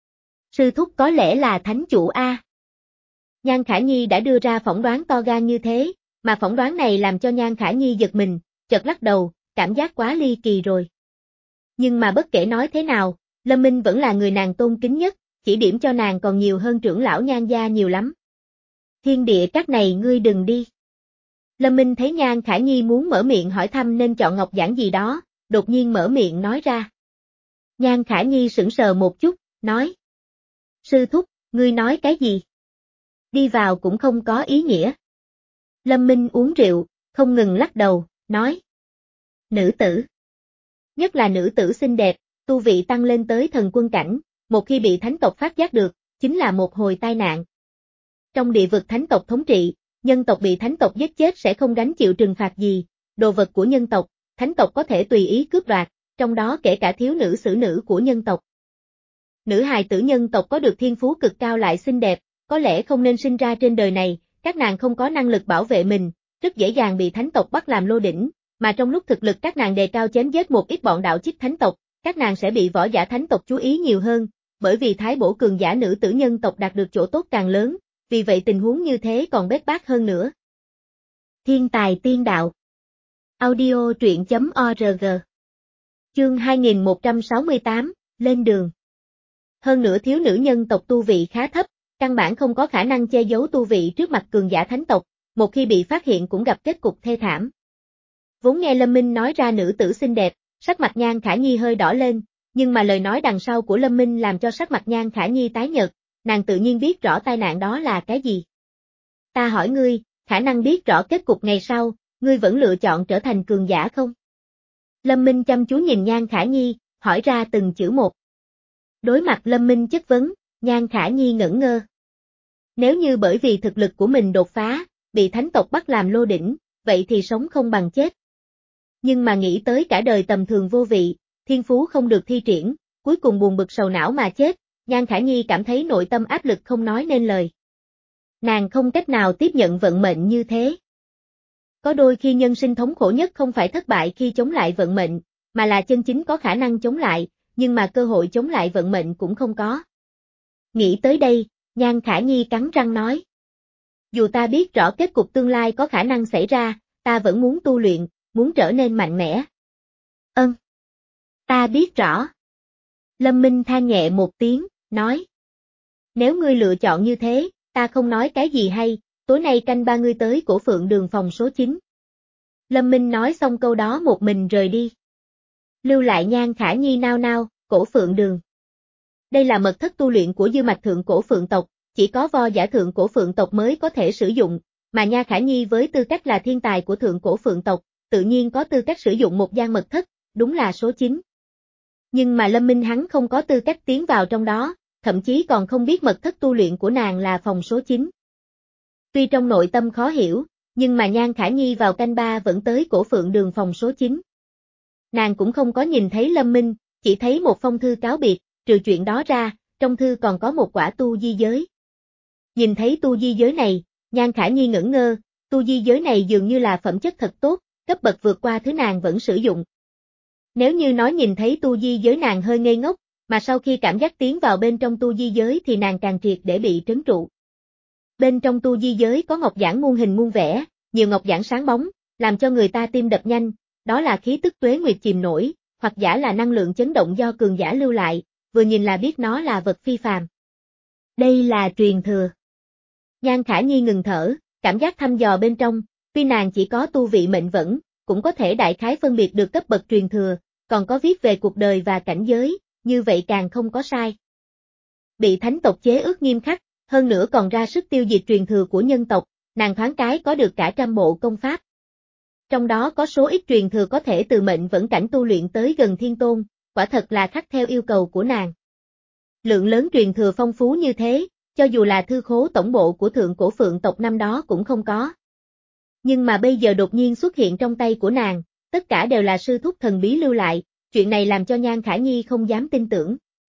Sư thúc có lẽ là thánh chủ A. Nhan Khả Nhi đã đưa ra phỏng đoán to gan như thế, mà phỏng đoán này làm cho Nhan Khả Nhi giật mình, chợt lắc đầu, cảm giác quá ly kỳ rồi. Nhưng mà bất kể nói thế nào, Lâm Minh vẫn là người nàng tôn kính nhất, chỉ điểm cho nàng còn nhiều hơn trưởng lão Nhan gia nhiều lắm. Thiên địa các này ngươi đừng đi. Lâm Minh thấy Nhan Khả Nhi muốn mở miệng hỏi thăm nên chọn ngọc giản gì đó, đột nhiên mở miệng nói ra. Nhan Khả Nhi sững sờ một chút, nói. Sư thúc, ngươi nói cái gì? Đi vào cũng không có ý nghĩa. Lâm Minh uống rượu, không ngừng lắc đầu, nói. Nữ tử. Nhất là nữ tử xinh đẹp, tu vị tăng lên tới thần quân cảnh, một khi bị thánh tộc phát giác được, chính là một hồi tai nạn. Trong địa vực thánh tộc thống trị, nhân tộc bị thánh tộc giết chết sẽ không gánh chịu trừng phạt gì, đồ vật của nhân tộc, thánh tộc có thể tùy ý cướp đoạt, trong đó kể cả thiếu nữ xử nữ của nhân tộc. Nữ hài tử nhân tộc có được thiên phú cực cao lại xinh đẹp, có lẽ không nên sinh ra trên đời này, các nàng không có năng lực bảo vệ mình, rất dễ dàng bị thánh tộc bắt làm lô đỉnh, mà trong lúc thực lực các nàng đề cao chém giết một ít bọn đạo chích thánh tộc, các nàng sẽ bị võ giả thánh tộc chú ý nhiều hơn, bởi vì thái bổ cường giả nữ tử nhân tộc đạt được chỗ tốt càng lớn, vì vậy tình huống như thế còn bết bát hơn nữa. Thiên tài tiên đạo. Audio truyện chấm org. Chương hai nghìn một trăm sáu mươi tám, lên đường. Hơn nữa thiếu nữ nhân tộc tu vị khá thấp, căn bản không có khả năng che giấu tu vị trước mặt cường giả thánh tộc, một khi bị phát hiện cũng gặp kết cục thê thảm. Vốn nghe Lâm Minh nói ra nữ tử xinh đẹp, sắc mặt Nhan Khả Nhi hơi đỏ lên, nhưng mà lời nói đằng sau của Lâm Minh làm cho sắc mặt Nhan Khả Nhi tái nhợt, nàng tự nhiên biết rõ tai nạn đó là cái gì. Ta hỏi ngươi, khả năng biết rõ kết cục ngày sau, ngươi vẫn lựa chọn trở thành cường giả không? Lâm Minh chăm chú nhìn Nhan Khả Nhi, hỏi ra từng chữ một. Đối mặt Lâm Minh chất vấn, Nhan Khả Nhi ngẩn ngơ. Nếu như bởi vì thực lực của mình đột phá, bị thánh tộc bắt làm lô đỉnh, vậy thì sống không bằng chết. Nhưng mà nghĩ tới cả đời tầm thường vô vị, thiên phú không được thi triển, cuối cùng buồn bực sầu não mà chết, Nhan Khả Nhi cảm thấy nội tâm áp lực không nói nên lời. Nàng không cách nào tiếp nhận vận mệnh như thế. Có đôi khi nhân sinh thống khổ nhất không phải thất bại khi chống lại vận mệnh, mà là chân chính có khả năng chống lại, nhưng mà cơ hội chống lại vận mệnh cũng không có. Nghĩ tới đây, Nhan Khả Nhi cắn răng nói. Dù ta biết rõ kết cục tương lai có khả năng xảy ra, ta vẫn muốn tu luyện, muốn trở nên mạnh mẽ. Ân. Ta biết rõ. Lâm Minh than nhẹ một tiếng, nói. Nếu ngươi lựa chọn như thế, ta không nói cái gì hay, tối nay canh ba ngươi tới Cổ Phượng Đường phòng số chín. Lâm Minh nói xong câu đó một mình rời đi. Lưu lại Nhan Khả Nhi nao nao, Cổ Phượng Đường. Đây là mật thất tu luyện của Dư Mạch Thượng Cổ Phượng tộc, chỉ có võ giả Thượng Cổ Phượng tộc mới có thể sử dụng, mà Nhan Khả Nhi với tư cách là thiên tài của Thượng Cổ Phượng tộc, tự nhiên có tư cách sử dụng một gian mật thất, đúng là số chín. Nhưng mà Lâm Minh hắn không có tư cách tiến vào trong đó, thậm chí còn không biết mật thất tu luyện của nàng là phòng số chín. Tuy trong nội tâm khó hiểu, nhưng mà Nhan Khả Nhi vào canh ba vẫn tới Cổ Phượng Đường phòng số chín. Nàng cũng không có nhìn thấy Lâm Minh, chỉ thấy một phong thư cáo biệt, trừ chuyện đó ra, trong thư còn có một quả tu di giới. Nhìn thấy tu di giới này, Nhan Khả Nhi ngẩn ngơ, tu di giới này dường như là phẩm chất thật tốt, cấp bậc vượt qua thứ nàng vẫn sử dụng. Nếu như nói nhìn thấy tu di giới nàng hơi ngây ngốc, mà sau khi cảm giác tiến vào bên trong tu di giới thì nàng càng triệt để bị trấn trụ. Bên trong tu di giới có ngọc giản muôn hình muôn vẻ, nhiều ngọc giản sáng bóng, làm cho người ta tim đập nhanh, đó là khí tức tuế nguyệt chìm nổi, hoặc giả là năng lượng chấn động do cường giả lưu lại, vừa nhìn là biết nó là vật phi phàm. Đây là truyền thừa. Nhan Khả Nhi ngừng thở, cảm giác thăm dò bên trong, tuy nàng chỉ có tu vị mệnh vẫn, cũng có thể đại khái phân biệt được cấp bậc truyền thừa, còn có viết về cuộc đời và cảnh giới, như vậy càng không có sai. Bị thánh tộc chế ước nghiêm khắc, hơn nữa còn ra sức tiêu diệt truyền thừa của nhân tộc, nàng thoáng cái có được cả trăm bộ công pháp. Trong đó có số ít truyền thừa có thể từ mệnh vẫn cảnh tu luyện tới gần thiên tôn, quả thật là khắc theo yêu cầu của nàng. Lượng lớn truyền thừa phong phú như thế, cho dù là thư khố tổng bộ của Thượng Cổ Phượng tộc năm đó cũng không có. Nhưng mà bây giờ đột nhiên xuất hiện trong tay của nàng, tất cả đều là sư thúc thần bí lưu lại, chuyện này làm cho Nhan Khả Nhi không dám tin tưởng.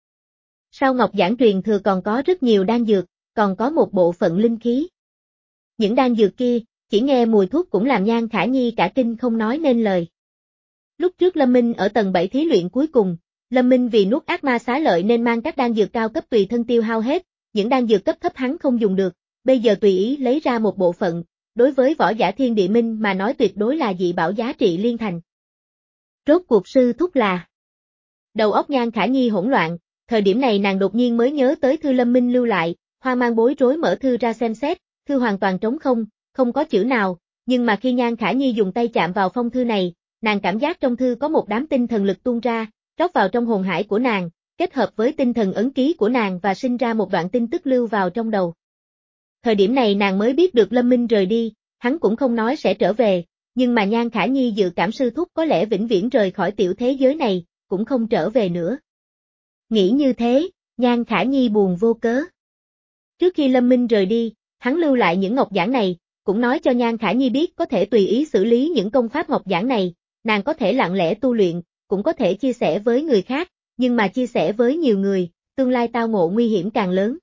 Sau ngọc giản truyền thừa còn có rất nhiều đan dược, còn có một bộ phận linh khí. Những đan dược kia, chỉ nghe mùi thuốc cũng làm Nhan Khả Nhi cả kinh không nói nên lời. Lúc trước Lâm Minh ở tầng bảy thí luyện cuối cùng, Lâm Minh vì nuốt ác ma xá lợi nên mang các đan dược cao cấp tùy thân tiêu hao hết, những đan dược cấp thấp hắn không dùng được, bây giờ tùy ý lấy ra một bộ phận, đối với võ giả thiên địa minh mà nói tuyệt đối là dị bảo giá trị liên thành. Rốt cuộc sư thúc là. Đầu óc Nhan Khả Nhi hỗn loạn, thời điểm này nàng đột nhiên mới nhớ tới thư Lâm Minh lưu lại, hoang mang bối rối mở thư ra xem xét, thư hoàn toàn trống không, không có chữ nào, nhưng mà khi Nhan Khả Nhi dùng tay chạm vào phong thư này, nàng cảm giác trong thư có một đám tinh thần lực tuôn ra, rót vào trong hồn hải của nàng, kết hợp với tinh thần ấn ký của nàng và sinh ra một đoạn tin tức lưu vào trong đầu. Thời điểm này nàng mới biết được Lâm Minh rời đi, hắn cũng không nói sẽ trở về, nhưng mà Nhan Khả Nhi dự cảm sư thúc có lẽ vĩnh viễn rời khỏi tiểu thế giới này, cũng không trở về nữa. Nghĩ như thế, Nhan Khả Nhi buồn vô cớ. Trước khi Lâm Minh rời đi, hắn lưu lại những ngọc giản này, cũng nói cho Nhan Khả Nhi biết có thể tùy ý xử lý những công pháp ngọc giản này, nàng có thể lặng lẽ tu luyện, cũng có thể chia sẻ với người khác, nhưng mà chia sẻ với nhiều người, tương lai tao ngộ nguy hiểm càng lớn.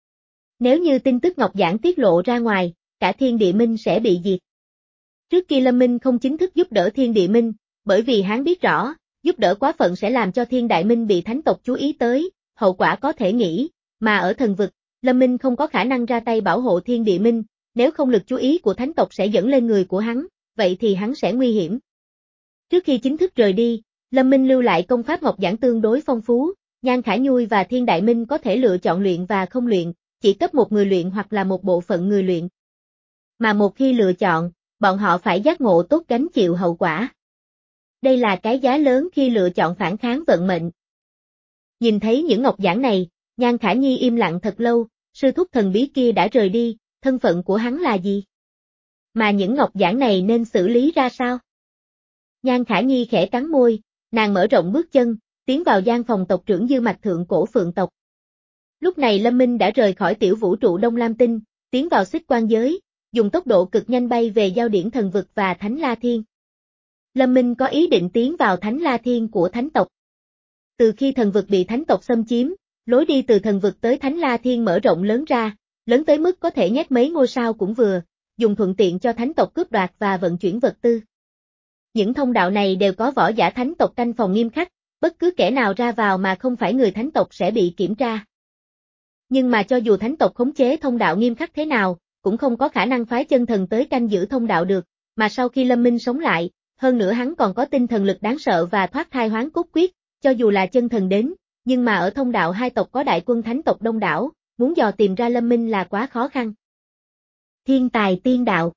Nếu như tin tức Ngọc Giản tiết lộ ra ngoài, cả Thiên Địa Minh sẽ bị diệt. Trước kia Lâm Minh không chính thức giúp đỡ Thiên Địa Minh, bởi vì hắn biết rõ, giúp đỡ quá phận sẽ làm cho Thiên Đại Minh bị thánh tộc chú ý tới, hậu quả có thể nghĩ, mà ở thần vực, Lâm Minh không có khả năng ra tay bảo hộ Thiên Địa Minh, nếu không lực chú ý của thánh tộc sẽ dẫn lên người của hắn, vậy thì hắn sẽ nguy hiểm. Trước khi chính thức rời đi, Lâm Minh lưu lại công pháp Ngọc Giản tương đối phong phú, Nhan Khả Nhui và Thiên Đại Minh có thể lựa chọn luyện và không luyện, chỉ cấp một người luyện hoặc là một bộ phận người luyện. Mà một khi lựa chọn, bọn họ phải giác ngộ tốt gánh chịu hậu quả. Đây là cái giá lớn khi lựa chọn phản kháng vận mệnh. Nhìn thấy những ngọc giản này, Nhan Khả Nhi im lặng thật lâu, sư thúc thần bí kia đã rời đi, thân phận của hắn là gì? Mà những ngọc giản này nên xử lý ra sao? Nhan Khả Nhi khẽ cắn môi, nàng mở rộng bước chân, tiến vào gian phòng tộc trưởng Dư Mạch Thượng Cổ Phượng tộc. Lúc này Lâm Minh đã rời khỏi tiểu vũ trụ Đông Lam Tinh, tiến vào Xích Quan giới, dùng tốc độ cực nhanh bay về giao điển thần vực và Thánh La Thiên. Lâm Minh có ý định tiến vào Thánh La Thiên của thánh tộc. Từ khi thần vực bị thánh tộc xâm chiếm, lối đi từ thần vực tới Thánh La Thiên mở rộng lớn ra, lớn tới mức có thể nhét mấy ngôi sao cũng vừa, dùng thuận tiện cho thánh tộc cướp đoạt và vận chuyển vật tư. Những thông đạo này đều có võ giả thánh tộc canh phòng nghiêm khắc, bất cứ kẻ nào ra vào mà không phải người thánh tộc sẽ bị kiểm tra. Nhưng mà cho dù thánh tộc khống chế thông đạo nghiêm khắc thế nào, cũng không có khả năng phái chân thần tới canh giữ thông đạo được, mà sau khi Lâm Minh sống lại, hơn nữa hắn còn có tinh thần lực đáng sợ và thoát thai hoán cốt quyết, cho dù là chân thần đến, nhưng mà ở thông đạo hai tộc có đại quân thánh tộc đông đảo, muốn dò tìm ra Lâm Minh là quá khó khăn. Thiên tài tiên đạo.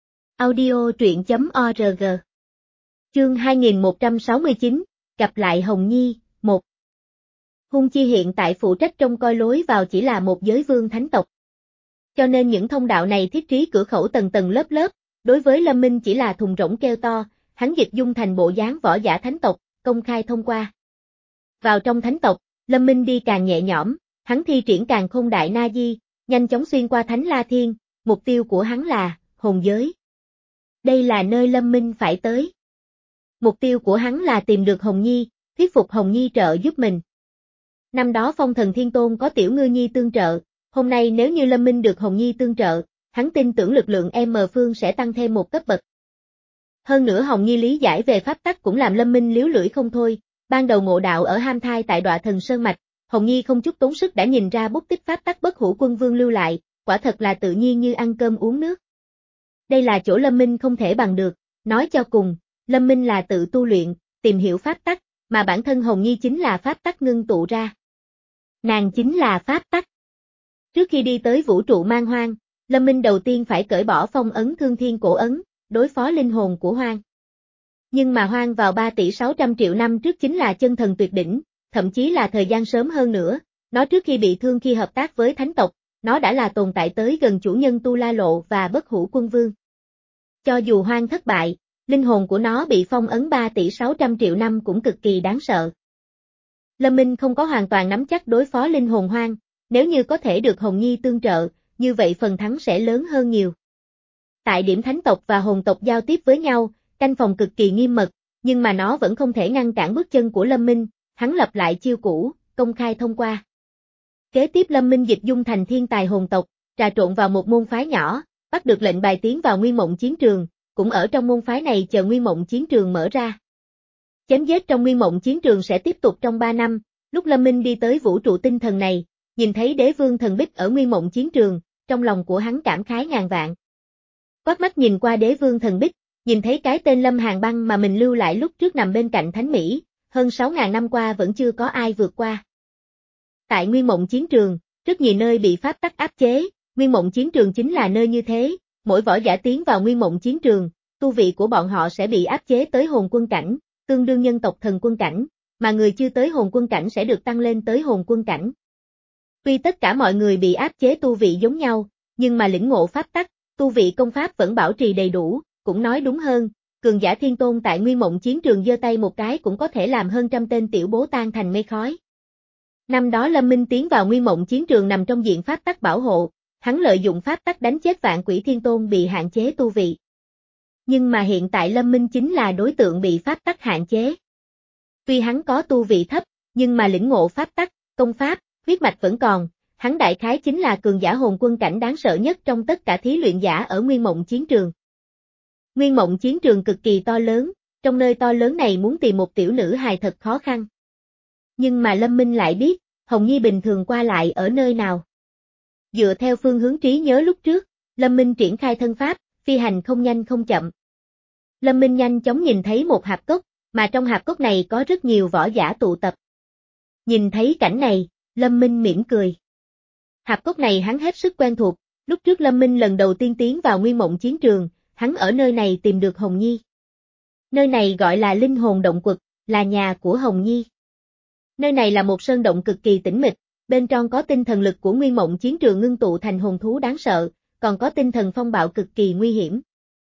Audio truyện chấm org. Chương hai nghìn một trăm sáu mươi chín, gặp lại Hồng Nhi, một. Hung Chi hiện tại phụ trách trông coi lối vào chỉ là một giới vương thánh tộc. Cho nên những thông đạo này thiết trí cửa khẩu tầng tầng lớp lớp, đối với Lâm Minh chỉ là thùng rỗng kêu to, hắn dịch dung thành bộ dáng võ giả thánh tộc, công khai thông qua. Vào trong thánh tộc, Lâm Minh đi càng nhẹ nhõm, hắn thi triển Càn Khôn Đại Na Di, nhanh chóng xuyên qua Thánh La Thiên, mục tiêu của hắn là hồn giới. Đây là nơi Lâm Minh phải tới. Mục tiêu của hắn là tìm được Hồng Nhi, thuyết phục Hồng Nhi trợ giúp mình. Năm đó Phong Thần Thiên Tôn có Tiểu Ngư Nhi tương trợ, hôm nay nếu như Lâm Minh được Hồng Nhi tương trợ, hắn tin tưởng lực lượng M Phương sẽ tăng thêm một cấp bậc. Hơn nữa Hồng Nhi lý giải về pháp tắc cũng làm Lâm Minh líu lưỡi không thôi, ban đầu ngộ đạo ở Ham Thai tại Đọa Thần Sơn Mạch, Hồng Nhi không chút tốn sức đã nhìn ra bút tích pháp tắc Bất Hủ Quân Vương lưu lại, quả thật là tự nhiên như ăn cơm uống nước. Đây là chỗ Lâm Minh không thể bằng được, nói cho cùng, Lâm Minh là tự tu luyện, tìm hiểu pháp tắc, mà bản thân Hồng Nhi chính là pháp tắc ngưng tụ ra. Nàng chính là pháp tắc. Trước khi đi tới vũ trụ Man Hoang, Lâm Minh đầu tiên phải cởi bỏ phong ấn Thương Thiên Cổ Ấn, đối phó linh hồn của Hoang. Nhưng mà Hoang vào ba tỷ sáu trăm triệu năm trước chính là chân thần tuyệt đỉnh, thậm chí là thời gian sớm hơn nữa, nó trước khi bị thương khi hợp tác với thánh tộc, nó đã là tồn tại tới gần chủ nhân Tu La Lộ và Bất Hủ Quân Vương. Cho dù Hoang thất bại, linh hồn của nó bị phong ấn ba tỷ sáu trăm triệu năm cũng cực kỳ đáng sợ. Lâm Minh không có hoàn toàn nắm chắc đối phó linh hồn Hoang, nếu như có thể được Hồng Nhi tương trợ, như vậy phần thắng sẽ lớn hơn nhiều. Tại điểm thánh tộc và hồn tộc giao tiếp với nhau, canh phòng cực kỳ nghiêm mật, nhưng mà nó vẫn không thể ngăn cản bước chân của Lâm Minh, hắn lập lại chiêu cũ, công khai thông qua. Kế tiếp Lâm Minh dịch dung thành thiên tài hồn tộc, trà trộn vào một môn phái nhỏ, bắt được lệnh bài tiến vào Nguyên Mộng Chiến Trường, cũng ở trong môn phái này chờ Nguyên Mộng Chiến Trường mở ra. Chém giết trong Nguyên Mộng Chiến Trường sẽ tiếp tục trong ba năm, lúc Lâm Minh đi tới vũ trụ tinh thần này, nhìn thấy Đế Vương Thần Bích ở Nguyên Mộng Chiến Trường, trong lòng của hắn cảm khái ngàn vạn. Quát mắt nhìn qua Đế Vương Thần Bích, nhìn thấy cái tên Lâm Hàn Băng mà mình lưu lại lúc trước nằm bên cạnh Thánh Mỹ, hơn sáu ngàn năm qua vẫn chưa có ai vượt qua. Tại Nguyên Mộng Chiến Trường, rất nhiều nơi bị pháp tắc áp chế, Nguyên Mộng Chiến Trường chính là nơi như thế, mỗi võ giả tiến vào Nguyên Mộng Chiến Trường, tu vị của bọn họ sẽ bị áp chế tới hồn quân cảnh, tương đương nhân tộc thần quân cảnh, mà người chưa tới hồn quân cảnh sẽ được tăng lên tới hồn quân cảnh. Tuy tất cả mọi người bị áp chế tu vị giống nhau, nhưng mà lĩnh ngộ pháp tắc, tu vị công pháp vẫn bảo trì đầy đủ, cũng nói đúng hơn, cường giả thiên tôn tại Nguyên Mộng Chiến Trường giơ tay một cái cũng có thể làm hơn trăm tên tiểu bố tan thành mây khói. Năm đó Lâm Minh tiến vào Nguyên Mộng Chiến Trường nằm trong diện pháp tắc bảo hộ, hắn lợi dụng pháp tắc đánh chết vạn quỷ thiên tôn bị hạn chế tu vị. Nhưng mà hiện tại Lâm Minh chính là đối tượng bị pháp tắc hạn chế. Tuy hắn có tu vị thấp, nhưng mà lĩnh ngộ pháp tắc, công pháp, huyết mạch vẫn còn, hắn đại khái chính là cường giả hồn quân cảnh đáng sợ nhất trong tất cả thí luyện giả ở Nguyên Mộng chiến trường. Nguyên Mộng chiến trường cực kỳ to lớn, trong nơi to lớn này muốn tìm một tiểu nữ hài thật khó khăn. Nhưng mà Lâm Minh lại biết, Hồng Nhi bình thường qua lại ở nơi nào. Dựa theo phương hướng trí nhớ lúc trước, Lâm Minh triển khai thân pháp, phi hành không nhanh không chậm. Lâm Minh nhanh chóng nhìn thấy một hạp cốc, mà trong hạp cốc này có rất nhiều võ giả tụ tập. Nhìn thấy cảnh này, Lâm Minh mỉm cười. Hạp cốc này hắn hết sức quen thuộc, lúc trước Lâm Minh lần đầu tiên tiến vào Nguyên Mộng chiến trường, hắn ở nơi này tìm được Hồng Nhi. Nơi này gọi là Linh Hồn Động Quật, là nhà của Hồng Nhi. Nơi này là một sơn động cực kỳ tĩnh mịch, bên trong có tinh thần lực của Nguyên Mộng chiến trường ngưng tụ thành hồn thú đáng sợ, còn có tinh thần phong bạo cực kỳ nguy hiểm.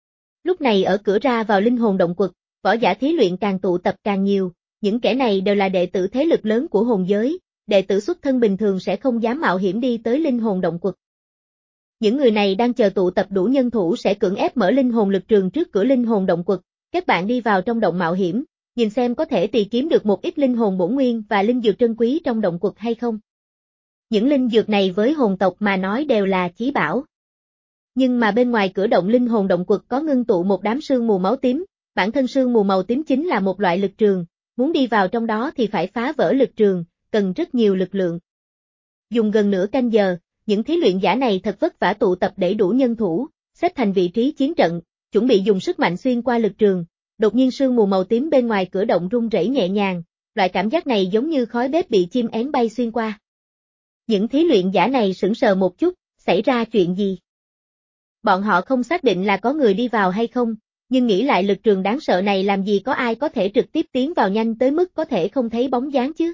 Lúc này ở cửa ra vào Linh Hồn Động Quật, võ giả thí luyện càng tụ tập càng nhiều, những kẻ này đều là đệ tử thế lực lớn của hồn giới, đệ tử xuất thân bình thường sẽ không dám mạo hiểm đi tới Linh Hồn Động Quật. Những người này đang chờ tụ tập đủ nhân thủ sẽ cưỡng ép mở linh hồn lực trường trước cửa Linh Hồn Động Quật, các bạn đi vào trong động mạo hiểm, nhìn xem có thể tì kiếm được một ít linh hồn bổn nguyên và linh dược trân quý trong động quật hay không. Những linh dược này với hồn tộc mà nói đều là chí bảo. Nhưng mà bên ngoài cửa động Linh Hồn Động Quật có ngưng tụ một đám sương mù máu tím, bản thân sương mù màu tím chính là một loại lực trường, muốn đi vào trong đó thì phải phá vỡ lực trường, cần rất nhiều lực lượng. Dùng gần nửa canh giờ, những thí luyện giả này thật vất vả tụ tập để đủ nhân thủ, xếp thành vị trí chiến trận, chuẩn bị dùng sức mạnh xuyên qua lực trường. Đột nhiên sương mù màu tím bên ngoài cửa động rung rẩy nhẹ nhàng, loại cảm giác này giống như khói bếp bị chim én bay xuyên qua. Những thí luyện giả này sững sờ một chút, xảy ra chuyện gì? Bọn họ không xác định là có người đi vào hay không, nhưng nghĩ lại lực trường đáng sợ này làm gì có ai có thể trực tiếp tiến vào nhanh tới mức có thể không thấy bóng dáng chứ.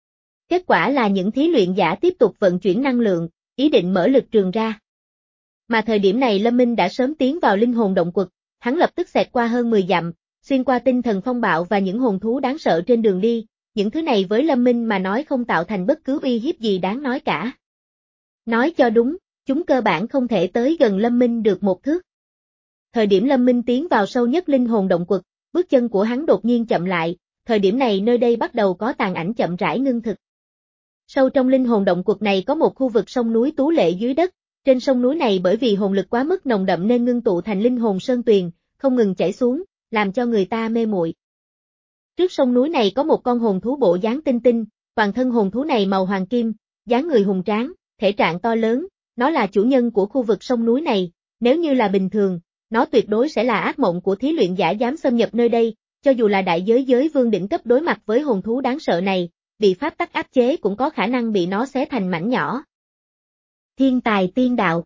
Kết quả là những thí luyện giả tiếp tục vận chuyển năng lượng, ý định mở lực trường ra. Mà thời điểm này Lâm Minh đã sớm tiến vào Linh Hồn Động Quật, hắn lập tức xẹt qua hơn mười dặm, xuyên qua tinh thần phong bạo và những hồn thú đáng sợ trên đường đi, những thứ này với Lâm Minh mà nói không tạo thành bất cứ uy hiếp gì đáng nói cả. Nói cho đúng, chúng cơ bản không thể tới gần Lâm Minh được một thước. Thời điểm Lâm Minh tiến vào sâu nhất Linh Hồn Động Quật, bước chân của hắn đột nhiên chậm lại, thời điểm này nơi đây bắt đầu có tàn ảnh chậm rãi ngưng thực. Sâu trong Linh Hồn Động Quật này có một khu vực sông núi tú lệ dưới đất, trên sông núi này bởi vì hồn lực quá mức nồng đậm nên ngưng tụ thành linh hồn sơn tuyền, không ngừng chảy xuống, làm cho người ta mê muội. Trước sông núi này có một con hồn thú bộ dáng tinh tinh, toàn thân hồn thú này màu hoàng kim, dáng người hùng tráng, thể trạng to lớn, nó là chủ nhân của khu vực sông núi này, nếu như là bình thường, nó tuyệt đối sẽ là ác mộng của thí luyện giả dám xâm nhập nơi đây, cho dù là đại giới giới vương đỉnh cấp đối mặt với hồn thú đáng sợ này, bị pháp tắc áp chế cũng có khả năng bị nó xé thành mảnh nhỏ. Thiên tài tiên đạo.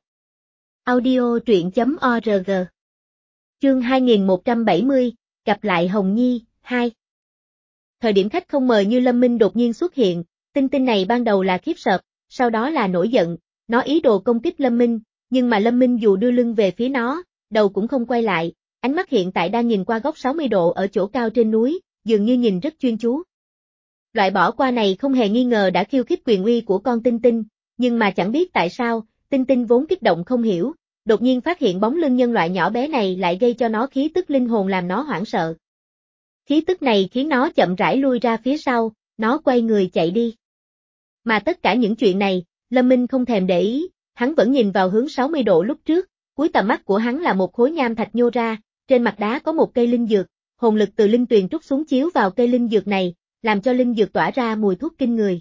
Audio truyện chấm org. Chương hai nghìn một trăm bảy mươi, gặp lại Hồng Nhi, hai. Thời điểm khách không mời như Lâm Minh đột nhiên xuất hiện, tinh tinh này ban đầu là khiếp sợ, sau đó là nổi giận, nó ý đồ công kích Lâm Minh, nhưng mà Lâm Minh dù đưa lưng về phía nó, đầu cũng không quay lại, ánh mắt hiện tại đang nhìn qua góc sáu mươi độ ở chỗ cao trên núi, dường như nhìn rất chuyên chú. Loại bỏ qua này không hề nghi ngờ đã khiêu khích quyền uy của con tinh tinh, nhưng mà chẳng biết tại sao, tinh tinh vốn kích động không hiểu, đột nhiên phát hiện bóng lưng nhân loại nhỏ bé này lại gây cho nó khí tức linh hồn làm nó hoảng sợ. Khí tức này khiến nó chậm rãi lui ra phía sau, nó quay người chạy đi. Mà tất cả những chuyện này, Lâm Minh không thèm để ý, hắn vẫn nhìn vào hướng sáu mươi độ lúc trước, cuối tầm mắt của hắn là một khối nham thạch nhô ra, trên mặt đá có một cây linh dược, hồn lực từ linh tuyền trút xuống chiếu vào cây linh dược này, làm cho linh dược tỏa ra mùi thuốc kinh người.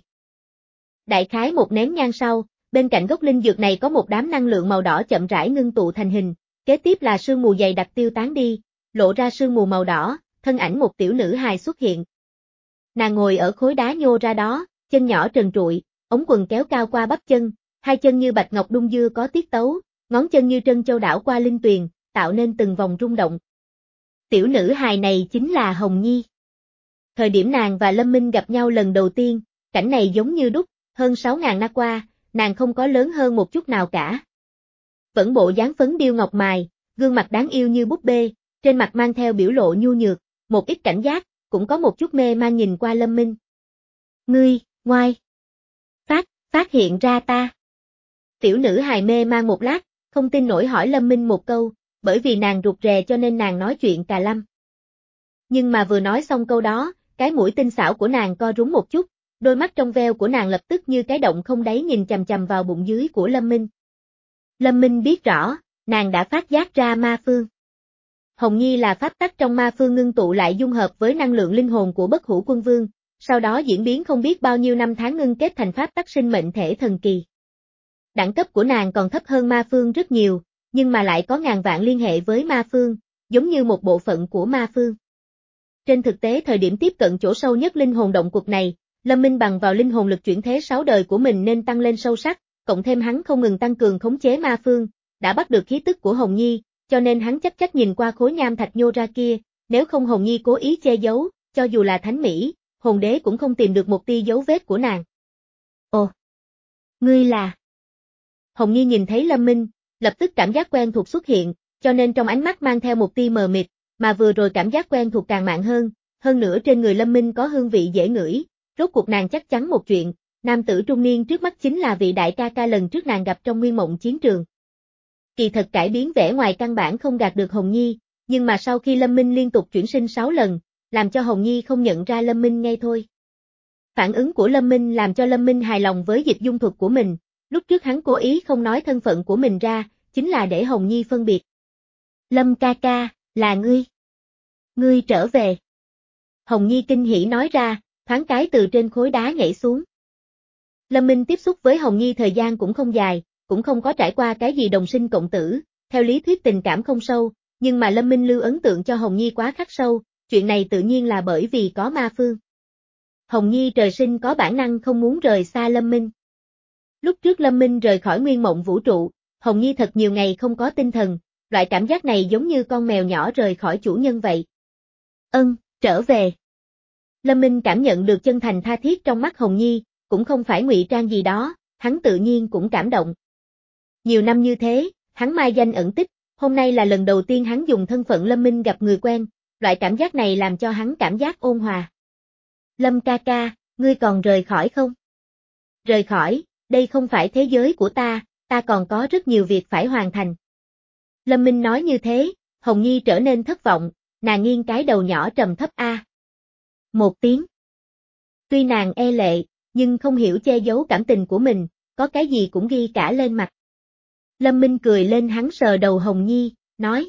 Đại khái một nén nhang sau, bên cạnh gốc linh dược này có một đám năng lượng màu đỏ chậm rãi ngưng tụ thành hình, kế tiếp là sương mù dày đặc tiêu tán đi, lộ ra sương mù màu đỏ, thân ảnh một tiểu nữ hài xuất hiện. Nàng ngồi ở khối đá nhô ra đó, chân nhỏ trần trụi, ống quần kéo cao qua bắp chân, hai chân như bạch ngọc đung đưa có tiết tấu, ngón chân như trân châu đảo qua linh tuyền, tạo nên từng vòng rung động. Tiểu nữ hài này chính là Hồng Nhi. Thời điểm nàng và Lâm Minh gặp nhau lần đầu tiên, cảnh này giống như đúc, hơn sáu ngàn năm qua, nàng không có lớn hơn một chút nào cả. Vẫn bộ dáng phấn điêu ngọc mài, gương mặt đáng yêu như búp bê, trên mặt mang theo biểu lộ nhu nhược, một ít cảnh giác, cũng có một chút mê mang nhìn qua Lâm Minh. Ngươi, ngoai. Phát, phát hiện ra ta. Tiểu nữ hài mê mang một lát, không tin nổi hỏi Lâm Minh một câu, bởi vì nàng rụt rè cho nên nàng nói chuyện cà lâm. Nhưng mà vừa nói xong câu đó, cái mũi tinh xảo của nàng co rúm một chút, đôi mắt trong veo của nàng lập tức như cái động không đáy nhìn chằm chằm vào bụng dưới của Lâm Minh. Lâm Minh biết rõ, nàng đã phát giác ra ma phương. Hồng Nhi là pháp tắc trong ma phương ngưng tụ lại dung hợp với năng lượng linh hồn của Bất Hủ Quân Vương, sau đó diễn biến không biết bao nhiêu năm tháng ngưng kết thành pháp tắc sinh mệnh thể thần kỳ. Đẳng cấp của nàng còn thấp hơn ma phương rất nhiều, nhưng mà lại có ngàn vạn liên hệ với ma phương, giống như một bộ phận của ma phương. Trên thực tế thời điểm tiếp cận chỗ sâu nhất linh hồn động quật này, Lâm Minh bằng vào linh hồn lực chuyển thế sáu đời của mình nên tăng lên sâu sắc, cộng thêm hắn không ngừng tăng cường khống chế ma phương, đã bắt được khí tức của Hồng Nhi, cho nên hắn chắc chắc nhìn qua khối nham thạch nhô ra kia, nếu không Hồng Nhi cố ý che giấu, cho dù là thánh mỹ, hồn đế cũng không tìm được một tia dấu vết của nàng. Ồ, ngươi là... Hồng Nhi nhìn thấy Lâm Minh, lập tức cảm giác quen thuộc xuất hiện, cho nên trong ánh mắt mang theo một tia mờ mịt, mà vừa rồi cảm giác quen thuộc càng mạnh hơn, hơn nữa trên người Lâm Minh có hương vị dễ ngửi, rốt cuộc nàng chắc chắn một chuyện, nam tử trung niên trước mắt chính là vị đại ca ca lần trước nàng gặp trong Nguyên Mộng chiến trường. Kỳ thật cải biến vẻ ngoài căn bản không gạt được Hồng Nhi, nhưng mà sau khi Lâm Minh liên tục chuyển sinh sáu lần, làm cho Hồng Nhi không nhận ra Lâm Minh ngay thôi. Phản ứng của Lâm Minh làm cho Lâm Minh hài lòng với dịch dung thuật của mình, lúc trước hắn cố ý không nói thân phận của mình ra, chính là để Hồng Nhi phân biệt. Lâm ca ca, là ngươi. Ngươi trở về. Hồng Nhi kinh hỉ nói ra, thoáng cái từ trên khối đá nhảy xuống. Lâm Minh tiếp xúc với Hồng Nhi thời gian cũng không dài, cũng không có trải qua cái gì đồng sinh cộng tử, theo lý thuyết tình cảm không sâu, nhưng mà Lâm Minh lưu ấn tượng cho Hồng Nhi quá khắc sâu, chuyện này tự nhiên là bởi vì có ma phương. Hồng Nhi trời sinh có bản năng không muốn rời xa Lâm Minh. Lúc trước Lâm Minh rời khỏi Nguyên Mộng vũ trụ, Hồng Nhi thật nhiều ngày không có tinh thần, loại cảm giác này giống như con mèo nhỏ rời khỏi chủ nhân vậy. Ân, trở về. Lâm Minh cảm nhận được chân thành tha thiết trong mắt Hồng Nhi, cũng không phải ngụy trang gì đó, hắn tự nhiên cũng cảm động. Nhiều năm như thế, hắn mai danh ẩn tích, hôm nay là lần đầu tiên hắn dùng thân phận Lâm Minh gặp người quen, loại cảm giác này làm cho hắn cảm giác ôn hòa. Lâm ca ca, ngươi còn rời khỏi không? Rời khỏi, đây không phải thế giới của ta, ta còn có rất nhiều việc phải hoàn thành. Lâm Minh nói như thế, Hồng Nhi trở nên thất vọng, nàng nghiêng cái đầu nhỏ trầm thấp a. Một tiếng. Tuy nàng e lệ, nhưng không hiểu che giấu cảm tình của mình, có cái gì cũng ghi cả lên mặt. Lâm Minh cười lên hắn sờ đầu Hồng Nhi, nói.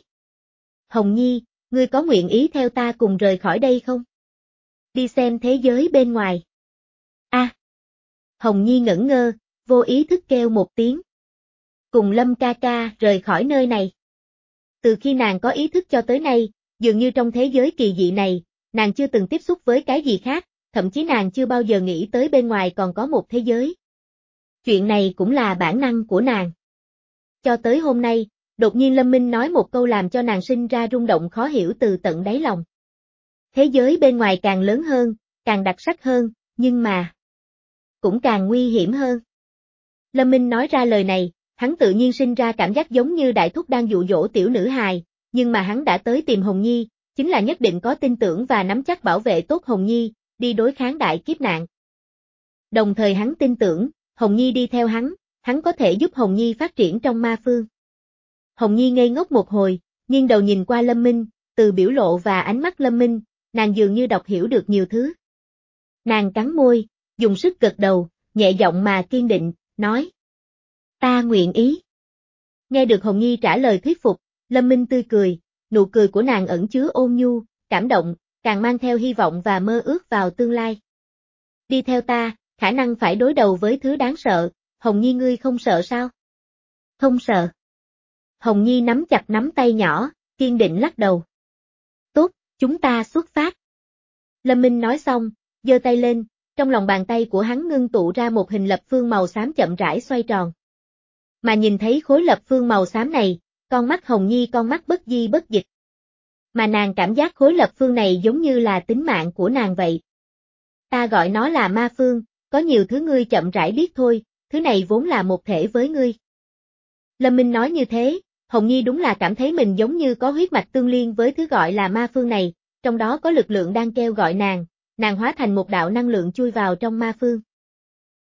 Hồng Nhi, ngươi có nguyện ý theo ta cùng rời khỏi đây không? Đi xem thế giới bên ngoài. A. À. Hồng Nhi ngẩn ngơ, vô ý thức kêu một tiếng. Cùng Lâm ca ca rời khỏi nơi này. Từ khi nàng có ý thức cho tới nay, dường như trong thế giới kỳ dị này, nàng chưa từng tiếp xúc với cái gì khác, thậm chí nàng chưa bao giờ nghĩ tới bên ngoài còn có một thế giới. Chuyện này cũng là bản năng của nàng. Cho tới hôm nay, đột nhiên Lâm Minh nói một câu làm cho nàng sinh ra rung động khó hiểu từ tận đáy lòng. Thế giới bên ngoài càng lớn hơn, càng đặc sắc hơn, nhưng mà cũng càng nguy hiểm hơn. Lâm Minh nói ra lời này, hắn tự nhiên sinh ra cảm giác giống như đại thúc đang dụ dỗ tiểu nữ hài, nhưng mà hắn đã tới tìm Hồng Nhi, chính là nhất định có tin tưởng và nắm chắc bảo vệ tốt Hồng Nhi, đi đối kháng đại kiếp nạn. Đồng thời hắn tin tưởng, Hồng Nhi đi theo hắn, hắn có thể giúp Hồng Nhi phát triển trong ma phương. Hồng Nhi ngây ngốc một hồi, nghiêng đầu nhìn qua Lâm Minh, từ biểu lộ và ánh mắt Lâm Minh, nàng dường như đọc hiểu được nhiều thứ. Nàng cắn môi, dùng sức gật đầu, nhẹ giọng mà kiên định, nói. Ta nguyện ý. Nghe được Hồng Nhi trả lời thuyết phục, Lâm Minh tươi cười, nụ cười của nàng ẩn chứa ôn nhu, cảm động, càng mang theo hy vọng và mơ ước vào tương lai. Đi theo ta, khả năng phải đối đầu với thứ đáng sợ, Hồng Nhi ngươi không sợ sao? Không sợ. Hồng Nhi nắm chặt nắm tay nhỏ, kiên định lắc đầu. Tốt, chúng ta xuất phát. Lâm Minh nói xong, giơ tay lên, trong lòng bàn tay của hắn ngưng tụ ra một hình lập phương màu xám chậm rãi xoay tròn. Mà nhìn thấy khối lập phương màu xám này, con mắt Hồng Nhi con mắt bất di bất dịch. Mà nàng cảm giác khối lập phương này giống như là tính mạng của nàng vậy. Ta gọi nó là ma phương, có nhiều thứ ngươi chậm rãi biết thôi, thứ này vốn là một thể với ngươi. Lâm Minh nói như thế, Hồng Nhi đúng là cảm thấy mình giống như có huyết mạch tương liên với thứ gọi là ma phương này, trong đó có lực lượng đang kêu gọi nàng, nàng hóa thành một đạo năng lượng chui vào trong ma phương.